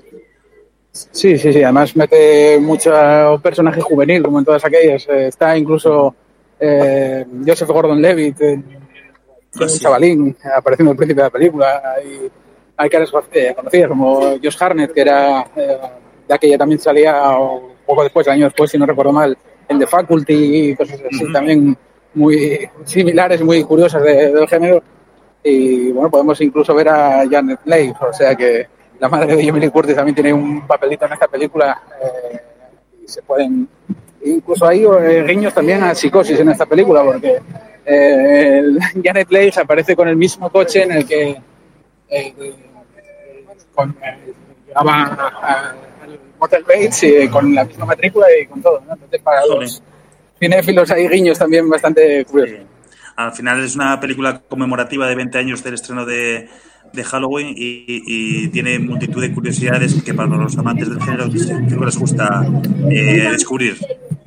Sí, sí, sí. Además mete mucho personaje juvenil, como en todas aquellas. Eh, está incluso eh, Joseph Gordon-Levitt, eh, oh, sí. un chavalín, apareciendo al principio de la película. Hay, hay caras eh, conocidas, como Josh Hartnett, que era eh, de aquella también salía o poco después, años después, si no recuerdo mal, en The Faculty y cosas así, uh-huh. También muy similares, muy curiosas de, del género. Y bueno, podemos incluso ver a Janet Leigh, o sea que la madre de Jamie Lee Curtis también tiene un papelito en esta película. Eh, y se pueden... Incluso hay eh, guiños también a Psicosis en esta película, porque eh, Janet Leigh aparece con el mismo coche en el que eh, con, eh, llegaba al Motel Bates y con la misma matrícula y con todo, ¿no? Entonces, para los cinéfilos hay guiños también bastante curiosos. Sí. Al final es una película conmemorativa de veinte años del estreno de de Halloween y, y tiene multitud de curiosidades que para los amantes del género creo que les gusta eh, descubrir.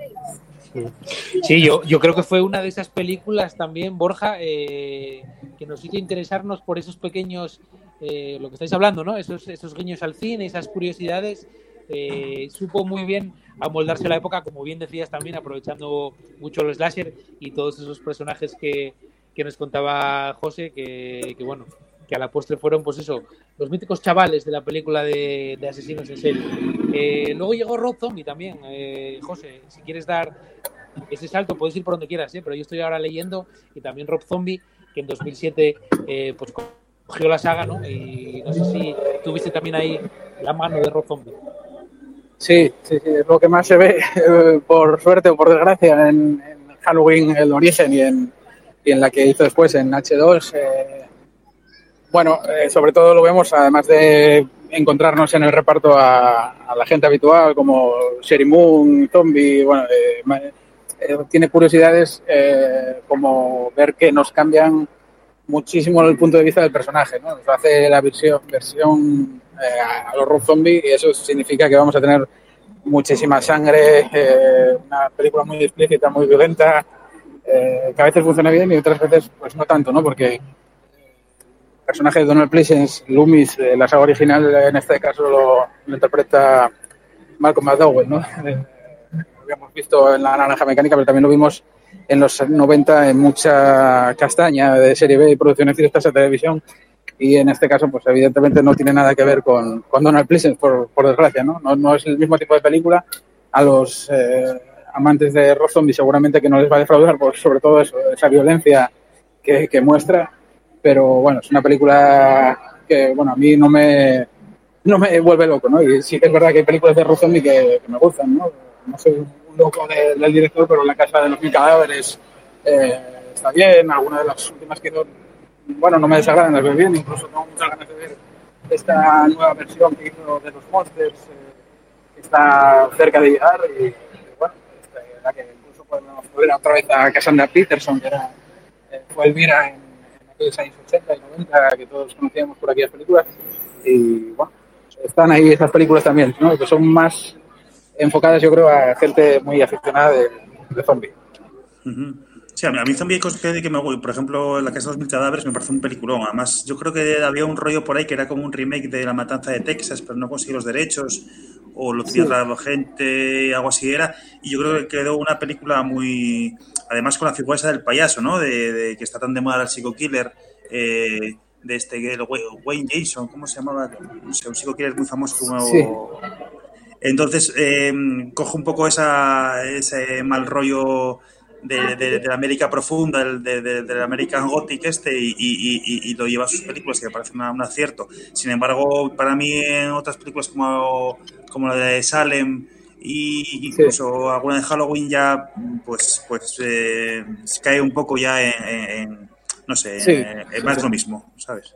Sí, yo, yo creo que fue una de esas películas también, Borja, eh, que nos hizo interesarnos por esos pequeños, eh, lo que estáis hablando, ¿no? Esos, esos guiños al cine, esas curiosidades. Eh, supo muy bien amoldarse a la época, como bien decías también, aprovechando mucho los slasher y todos esos personajes que, que nos contaba José, que, que bueno, que a la postre fueron, pues eso, los míticos chavales de la película de, de asesinos en serie. Eh, luego llegó Rob Zombie también, eh, José, si quieres dar ese salto puedes ir por donde quieras, ¿eh? Pero yo estoy ahora leyendo y también Rob Zombie, que en dos mil siete eh, pues cogió la saga, ¿no? Y no sé si tuviste también ahí la mano de Rob Zombie. Sí, sí, sí, es lo que más se ve, eh, por suerte o por desgracia, en, en Halloween, el origen, y en, y en la que hizo después, en hache dos. Eh, bueno, eh, sobre todo lo vemos, además de encontrarnos en el reparto a, a la gente habitual, como Sherry Moon, Zombie, bueno, eh, eh, tiene curiosidades eh, como ver que nos cambian muchísimo el punto de vista del personaje, ¿no? Nos hace la versión, versión eh, a los Rob Zombie, y eso significa que vamos a tener muchísima sangre, eh, una película muy explícita, muy violenta, eh, que a veces funciona bien y otras veces pues no tanto, ¿no? Porque el personaje de Donald Pleasence, Loomis, eh, la saga original, en este caso lo, lo interpreta Malcolm McDowell, ¿no? Eh, lo habíamos visto en La Naranja Mecánica, pero también lo vimos en los noventa en mucha castaña de serie B y producciones directas de televisión, y en este caso pues evidentemente no tiene nada que ver con, con Donald Pleasence, por, por desgracia, ¿no? ¿no? No es el mismo tipo de película. A los eh, amantes de Rob Zombie seguramente que no les va a defraudar por sobre todo eso, esa violencia que, que muestra, pero bueno, es una película que bueno, a mí no me, no me vuelve loco, ¿no? Y sí que es verdad que hay películas de Rob Zombie que, que me gustan, ¿no? No soy un loco de, del director, pero La Casa de los Mil Cadáveres eh, está bien. Algunas de las últimas que hizo, bueno, no me desagradan, las veo bien. Incluso tengo muchas ganas de ver esta nueva versión que hizo de los Monsters, eh, que está cerca de llegar. Y, y bueno, este, la que incluso podemos volver otra vez a Cassandra Peterson, que era, eh, fue Elvira en, en aquellos años ochenta y noventa, que todos conocíamos por aquellas películas. Y bueno, están ahí esas películas también, ¿no? Que son más enfocadas, yo creo, a gente muy aficionada de, de zombie. Uh-huh. Sí, a mí, a mí Zombie hay cosas que, que me voy. Por ejemplo, La Casa de los Mil Cadáveres me parece un peliculón. Además, yo creo que había un rollo por ahí que era como un remake de La Matanza de Texas, pero no conseguí los derechos, o lo cierra sí. gente, algo así era. Y yo creo que quedó una película muy... Además, con la figura esa del payaso, ¿no? De, de que está tan de moda el Psycho Killer, eh, de este, el Wayne Jason, ¿cómo se llamaba? No sé, un Psycho Killer muy famoso como... Sí. Entonces, eh, cojo un poco esa, ese mal rollo de, de, de la América profunda, de, de, de la American Gothic este, y, y, y, y lo lleva a sus películas, que me parece una, un acierto. Sin embargo, para mí, en otras películas como, como la de Salem, y incluso sí. alguna de Halloween, ya pues pues eh, cae un poco ya en, en no sé, sí, en, en sí, más sí. lo mismo, ¿sabes?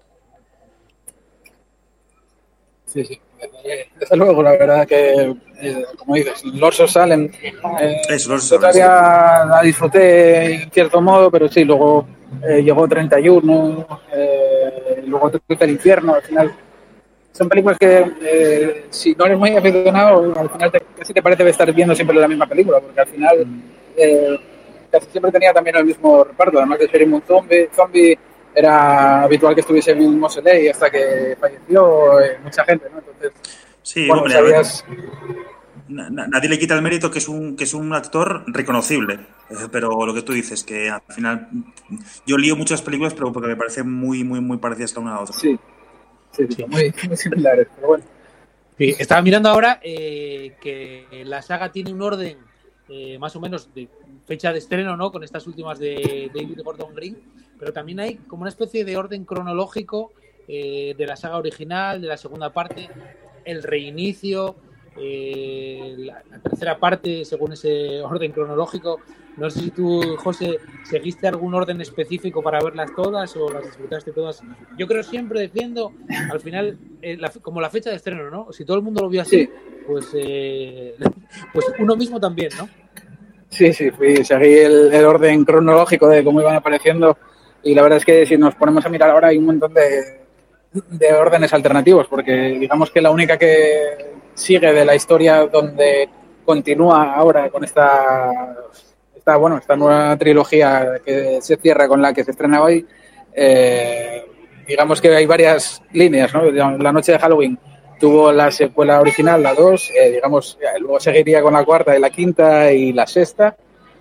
Sí, sí. Desde luego, la verdad que, eh, como dices, Lords of Salem, eh, Eso, yo todavía la disfruté en cierto modo, pero sí, luego eh, llegó treinta y uno, eh, luego Truth del Infierno, al final son películas que eh, si no eres muy aficionado, al final te, casi te parece estar viendo siempre la misma película, porque al final eh, casi siempre tenía también el mismo reparto, además de Sherry Moon Zombie, Zombie era habitual que estuviese en Moseley hasta que falleció eh, mucha gente, ¿no? Entonces, sí, bueno, hombre, sabías... nadie le quita el mérito que es un que es un actor reconocible, pero lo que tú dices, que al final yo lío muchas películas, pero porque me parecen muy, muy, muy parecidas la una a la otra. Sí, sí, sí, muy, muy similares, pero bueno. Sí, estaba mirando ahora eh, que la saga tiene un orden eh, más o menos de fecha de estreno, ¿no? Con estas últimas de David Gordon Green, pero también hay como una especie de orden cronológico eh, de la saga original, de la segunda parte, el reinicio, eh, la, la tercera parte según ese orden cronológico. No sé si tú, José, seguiste algún orden específico para verlas todas o las disfrutaste todas. Yo creo siempre defiendo, al final, eh, la, como la fecha de estreno, ¿no? Si todo el mundo lo vio así, sí. pues, eh, pues uno mismo también, ¿no? Sí, sí, fui, seguí el, el orden cronológico de cómo iban apareciendo, y la verdad es que si nos ponemos a mirar ahora hay un montón de, de órdenes alternativos, porque digamos que la única que sigue de la historia donde continúa ahora con esta, esta bueno, esta nueva trilogía que se cierra con la que se estrena hoy, eh, digamos que hay varias líneas, ¿no? La noche de Halloween tuvo la secuela original, la dos, eh, digamos, luego seguiría con la cuarta y la quinta y la sexta,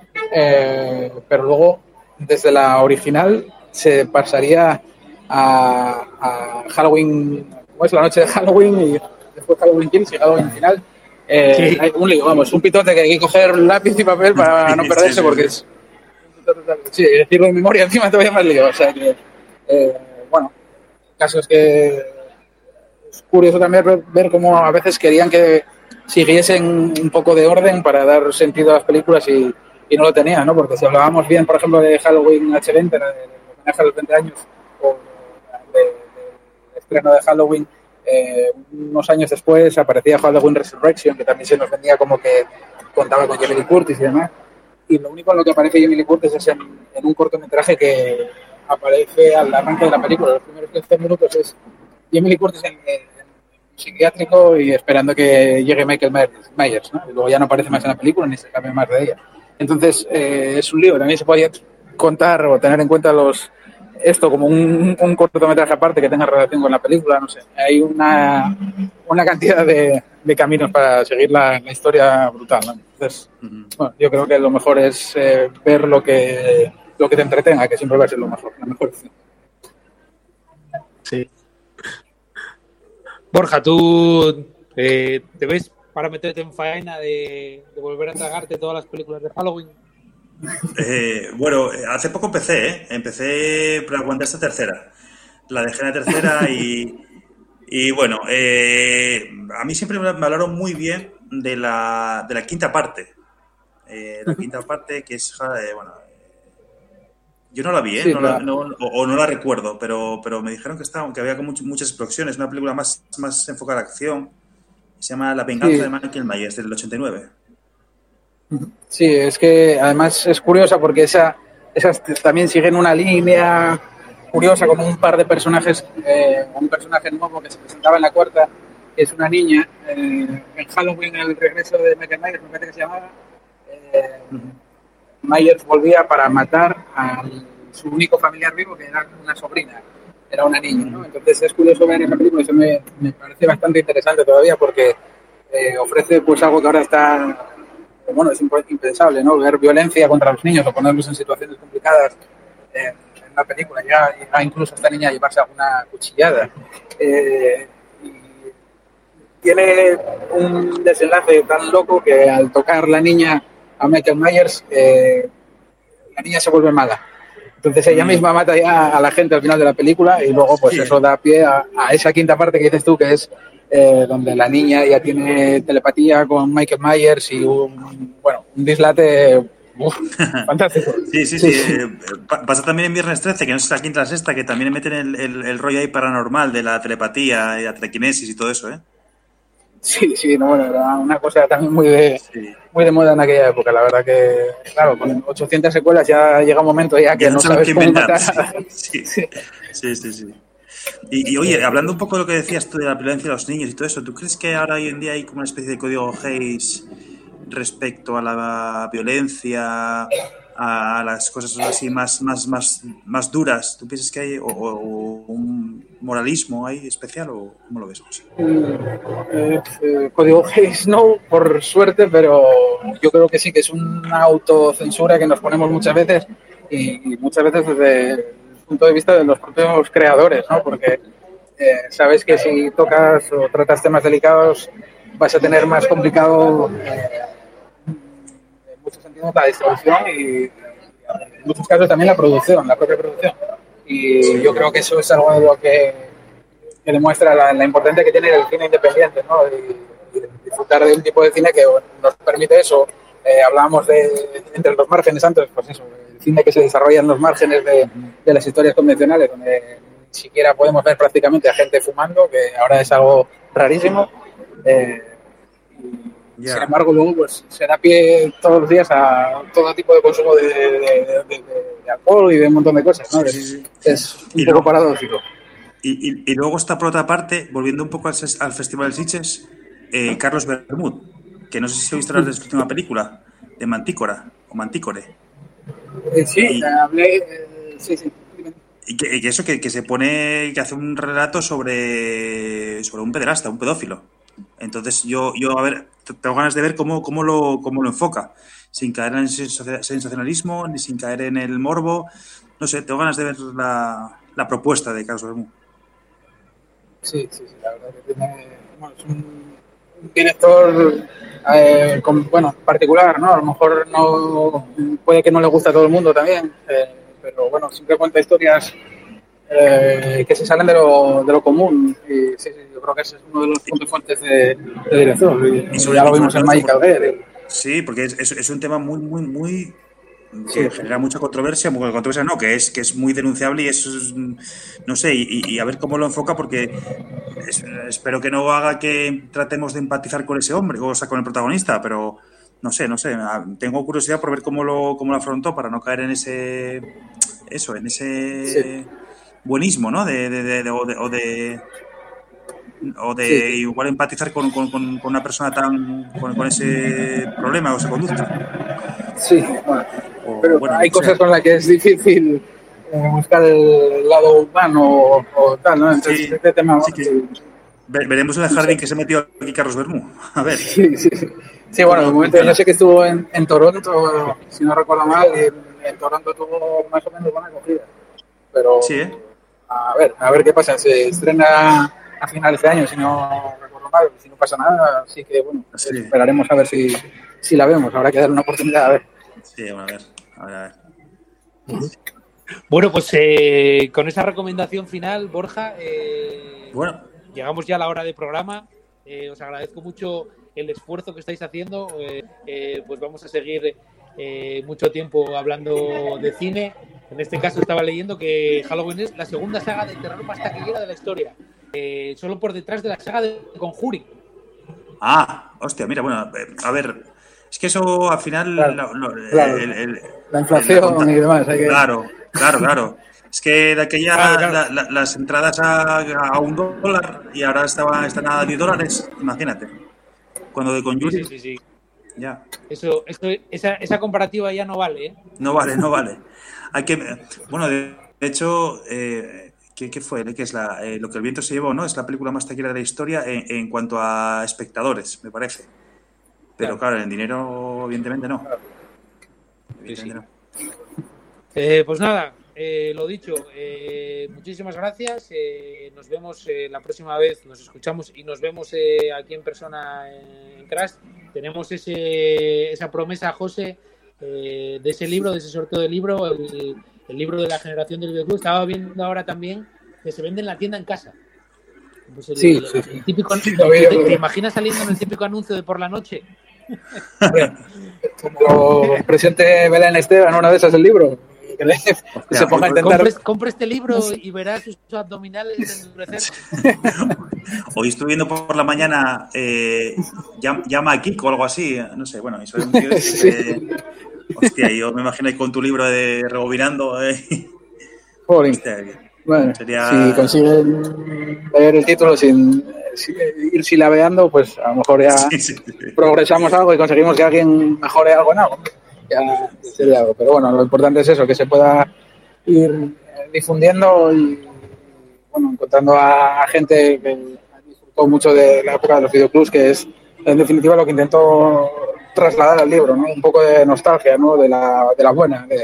eh, pero luego desde la original se pasaría a, a Halloween, ¿cómo es? La noche de Halloween, y después Halloween Kills y Halloween final, Eh, Sí. hay un lío, vamos, un pitote que hay que coger lápiz y papel para no Sí, perderse, sí, porque sí. es. Sí, decirlo de memoria encima todavía más lío. O sea que, eh, bueno, el caso es que es curioso también ver, ver cómo a veces querían que siguiesen un poco de orden para dar sentido a las películas y, y no lo tenían, ¿no? Porque si hablábamos bien, por ejemplo, de Halloween H veinte, del homenaje a los veinte años, o de- del estreno de Halloween, eh, unos años después aparecía Halloween Resurrection, que también se nos vendía como que contaba con Jamie Lee Curtis y demás. Y lo único en lo que aparece Jamie Lee Curtis es en, en un cortometraje que aparece al arranque de la película. Los primeros quince minutos es Jamie Lee Curtis en, en- en un psiquiátrico y esperando que llegue Michael Myers, Myers, ¿no? Y luego ya no aparece más en la película ni se sabe más de ella. Entonces, eh, es un lío. También se podía contar o tener en cuenta los esto como un, un cortometraje aparte que tenga relación con la película, no sé. Hay una, una cantidad de, de caminos para seguir la, la historia brutal, ¿no? Entonces, bueno, yo creo que lo mejor es eh, ver lo que lo que te entretenga, que siempre va a ser lo mejor, la mejor opción. Sí. Borja, ¿tú eh, te ves para meterte en faena de, de volver a tragarte todas las películas de Halloween? Eh, bueno, eh, hace poco empecé, ¿eh? Empecé para aguantar esta tercera. La dejé en la tercera y, y bueno, eh, a mí siempre me me hablaron muy bien de la, de la quinta parte. Eh, la quinta parte que es, eh, bueno, yo no la vi, ¿eh? Sí, No la- la- no- o, o no la recuerdo, pero, pero me dijeron que estaba, aunque había como much- muchas explosiones, una película más, más enfocada a la acción. Se llama La venganza Sí. de Michael Myers, del ochenta y nueve. Sí, es que además es curiosa porque esa, esas t- también siguen una línea curiosa, como un par de personajes, eh, un personaje nuevo que se presentaba en la cuarta, que es una niña, eh, en Halloween, el regreso de Michael Myers, me parece que se llamaba, eh, Myers volvía para matar a su único familiar vivo, que era una sobrina, era una niña, ¿no? Entonces es curioso ver esa película, eso me, me parece bastante interesante todavía porque eh, ofrece pues algo que ahora está, bueno, es imp- impensable, ¿no? Ver violencia contra los niños o ponerlos en situaciones complicadas eh, en una película, ya, ya incluso esta niña llevarse alguna cuchillada. Eh, y tiene un desenlace tan loco que al tocar la niña a Michael Myers, eh, la niña se vuelve mala. Entonces ella Mm. misma mata ya a la gente al final de la película y luego pues Sí. eso da pie a, a esa quinta parte que dices tú, que es eh, donde la niña ya tiene telepatía con Michael Myers y un, bueno, un dislate uf, fantástico. Sí, sí, sí. eh, pa- Pasa también en Viernes trece, que no sé si la quinta o la sexta, que también meten el, el, el rollo ahí paranormal de la telepatía y la telequinesis y todo eso, ¿eh? Sí, sí, no, bueno, era una cosa también muy de, Sí. muy de moda en aquella época. La verdad que, claro, con ochocientas secuelas ya llega un momento ya que Ya no no saben sabes qué cómo inventar. matar. Sí, sí, sí, sí, sí. Y, y, oye, hablando un poco de lo que decías tú de la violencia de los niños y todo eso, ¿tú crees que ahora hoy en día hay como una especie de código Hayes respecto a la violencia, a las cosas así más, más, más, más duras? ¿Tú piensas que hay o, o- o un moralismo ahí especial o cómo lo ves, José? Eh, eh, código Hayes no, por suerte, pero yo creo que sí, que es una autocensura que nos ponemos muchas veces y, y muchas veces desde el punto de vista de los propios creadores, ¿no? Porque eh, sabes que si tocas o tratas temas delicados vas a tener más complicado eh, en muchos sentidos la distribución y en muchos casos también la producción, la propia producción. Y yo creo que eso es algo de lo que que demuestra la, la importancia que tiene el cine independiente, ¿no? Y, y disfrutar de un tipo de cine que bueno, nos permite eso. Eh, hablábamos de entre los márgenes antes, pues eso, el cine que se desarrolla en los márgenes de, de las historias convencionales, donde ni siquiera podemos ver prácticamente a gente fumando, que ahora es algo rarísimo. Eh, y, Ya. Sin embargo, luego pues, se da pie todos los días a todo tipo de consumo de, de, de- de- de alcohol y de un montón de cosas, ¿no? Sí, sí, sí. Es un Y poco luego- paradójico. Y, y- y luego está por otra parte, volviendo un poco al, ses- al Festival de Sitges, eh, Carlos Bermud, que no sé si se ha visto hablar de su última película, de Mantícora, o Mantícore. Eh, sí, Y- hablé, eh, sí, sí. Y que, y que eso, que, que se pone, que hace un relato sobre, sobre un pederasta, un pedófilo. Entonces yo, yo a ver, t- tengo ganas de ver cómo, cómo, lo, cómo lo enfoca, sin caer en el sensacio- sensacionalismo, ni sin caer en el morbo. No sé, tengo ganas de ver la, la propuesta de Carlos Bermud. Sí, sí, sí, la verdad que tiene, bueno, es un, director eh, con, bueno, particular, ¿no? A lo mejor no puede que no le guste a todo el mundo también, eh, pero bueno, siempre cuenta historias eh, que se salen de lo, de lo común. Y sí, sí, yo creo que ese es uno de los puntos fuertes de, de director. Y, y eso ya lo vimos en Magic Alger. Sí, porque es, es, es un tema muy, muy, muy que Sí. genera mucha controversia, muy controversia no, que es que es muy denunciable y eso es, no sé, y, y a ver cómo lo enfoca, porque es, espero que no haga que tratemos de empatizar con ese hombre, o sea, con el protagonista, pero no sé, no sé, tengo curiosidad por ver cómo lo, cómo lo afrontó para no caer en ese, eso, en ese Sí. buenismo, ¿no? De, de, de, de, o de, o de o de Sí. igual empatizar con, con, con una persona tan con, con ese problema o esa conducta. Sí, bueno, O, pero bueno, hay lo que cosas sea. con las que es difícil eh, buscar el lado humano o, o tal, ¿no? Entonces, Sí, este tema... sí que ve- veremos en el jardín que se metió aquí Carlos Bermú. A ver. Sí, sí, sí. Sí, bueno, de momento yo sé que estuvo en, en Toronto, si no recuerdo mal, y en, en Toronto tuvo más o menos buena acogida. Pero, Sí, ¿eh? a ver, a ver qué pasa. Se estrena a finales de año, si no recuerdo mal, si no pasa nada, así que, bueno, pues Sí. esperaremos a ver si, si la vemos. Habrá que darle una oportunidad, a ver. Sí, bueno, a ver. A ver, a ver. Bueno, pues eh, con esa recomendación final, Borja, eh, Bueno, llegamos ya a la hora de programa. Eh, os agradezco mucho el esfuerzo que estáis haciendo. Eh, eh, pues vamos a seguir eh, mucho tiempo hablando de cine. En este caso estaba leyendo que Halloween es la segunda saga de terror más taquillera de la historia. Eh, solo por detrás de la saga de Conjuring. ah, hostia, mira, bueno, eh, a ver, es que eso al final Claro, lo- lo- claro. el- el- La inflación conta- y demás. Hay que... Claro, claro, claro. Es que de aquella Claro, claro. la- la- las entradas a, a un dólar y ahora estaba, están a diez dólares, imagínate. Cuando de Sí, Conjuring, sí, sí, sí. ya. Eso, eso, esa, esa comparativa ya no vale, ¿eh? No vale, no vale. Hay que, bueno, de, de hecho, eh, ¿qué, qué fue? ¿Qué es la, eh, lo que el viento se llevó, ¿no? Es la película más taquillera de la historia en, en cuanto a espectadores, me parece. Pero claro, en dinero, evidentemente no. Evidentemente Sí, no. Eh, pues nada, eh, lo dicho, eh, muchísimas gracias. Eh, nos vemos eh, la próxima vez, nos escuchamos y nos vemos eh, aquí en persona en, en Crash. Tenemos ese, esa promesa, José, eh, de ese libro, de ese sorteo de libro, el, el libro de la generación del videoclub. Estaba viendo ahora también que se vende en la tienda en casa. Pues el, Sí, el- sí, el típico, sí, lo vi, ¿te, lo vi. te imaginas saliendo en el típico anuncio de por la noche? Como presente Belén Esteban, una de esas del libro. Que, le- que se ponga a intentar... Compre, compre este libro y verás sus abdominales endurecer. Hoy estuve viendo por la mañana eh, Llam- Llama a Kiko o algo así, no sé, bueno, eso es un tío que se- hostia, yo me imagino ahí con tu libro de rebobinando, eh. Joder. Hostia, Bueno, sería... si consiguen leer el título sin, sin ir silabeando, pues a lo mejor ya Sí, sí, sí. progresamos algo y conseguimos que alguien mejore algo en algo. Ya sería algo. Pero bueno, lo importante es eso, que se pueda ir eh, difundiendo y bueno, encontrando a gente que disfrutó mucho de la época de los videoclubs, que es en definitiva lo que intentó trasladar al libro, ¿no? Un poco de nostalgia, ¿no? De la, de la buena, de,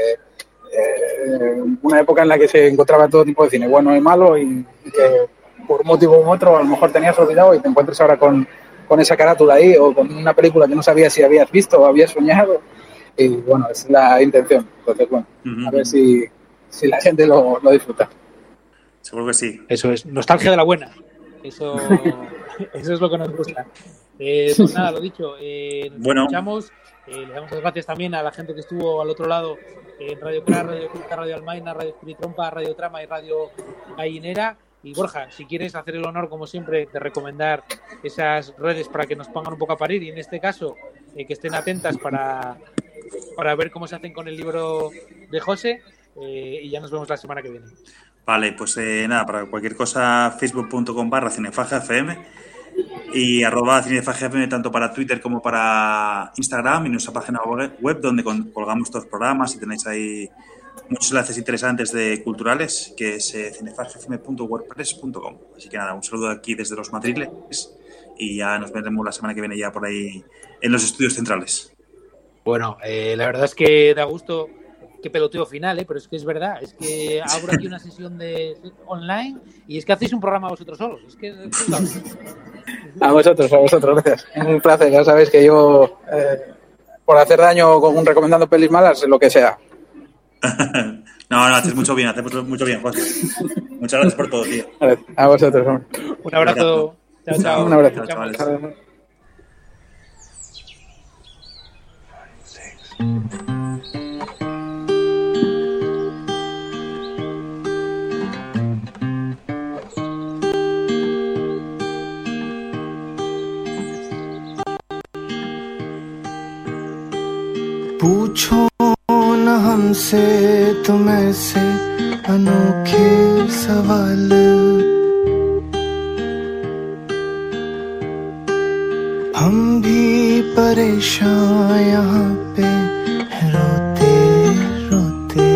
eh, una época en la que se encontraba todo tipo de cine, bueno y malo, y, y que por un motivo u otro a lo mejor tenías olvidado y te encuentras ahora con, con esa carátula ahí o con una película que no sabías si habías visto o habías soñado. Y bueno, esa es la intención. Entonces, bueno, a ver si, si la gente lo, lo disfruta. Seguro que sí. Eso es, nostalgia de la buena. Eso, eso es lo que nos gusta. Eh, pues nada, lo dicho, eh, nos Bueno. escuchamos. Eh, le damos las gracias también a la gente que estuvo al otro lado en Radio Crash, Radio Culta, Radio Almaina, Radio Espiritrompa, Radio Trama y Radio Gallinera. Y Borja, si quieres hacer el honor, como siempre, de recomendar esas redes para que nos pongan un poco a parir y en este caso eh, que estén atentas para, para ver cómo se hacen con el libro de José eh, y ya nos vemos la semana que viene. Vale, pues eh, nada, para cualquier cosa, facebook punto com barra cinefagia F M y arroba cinefagia F M tanto para Twitter como para Instagram y nuestra página web donde con- colgamos todos los programas y tenéis ahí muchos enlaces interesantes de culturales, que es eh, cinefagia F M punto wordpress punto com. Así que nada, un saludo aquí desde los Madriles y ya nos veremos la semana que viene ya por ahí en los estudios centrales. Bueno, eh, la verdad es que da gusto qué peloteo final, ¿eh? Pero es que es verdad, es que abro aquí una sesión de online y es que hacéis un programa vosotros solos. Es que a vosotros, a vosotros, gracias. Es un placer, ya sabéis que yo eh, por hacer daño con recomendando pelis malas, lo que sea. No, no, haces mucho bien, haces mucho, mucho bien, José. Muchas gracias por todo, tío. A vosotros, hombre. Un abrazo. Chao, chao. Un abrazo. Chao, chavales. पूछो न हमसे तुम ऐसे अनोखे सवाल हम भी परेशान यहाँ पे रोते रोते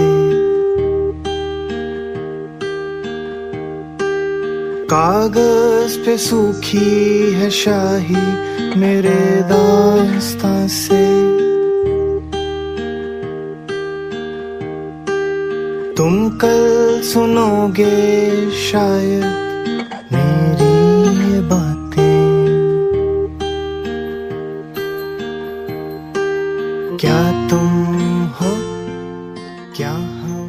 कागज पे सूखी है शाही मेरे दास्तां से तुम कल सुनोगे शायद मेरी ये बातें क्या तुम हो क्या हम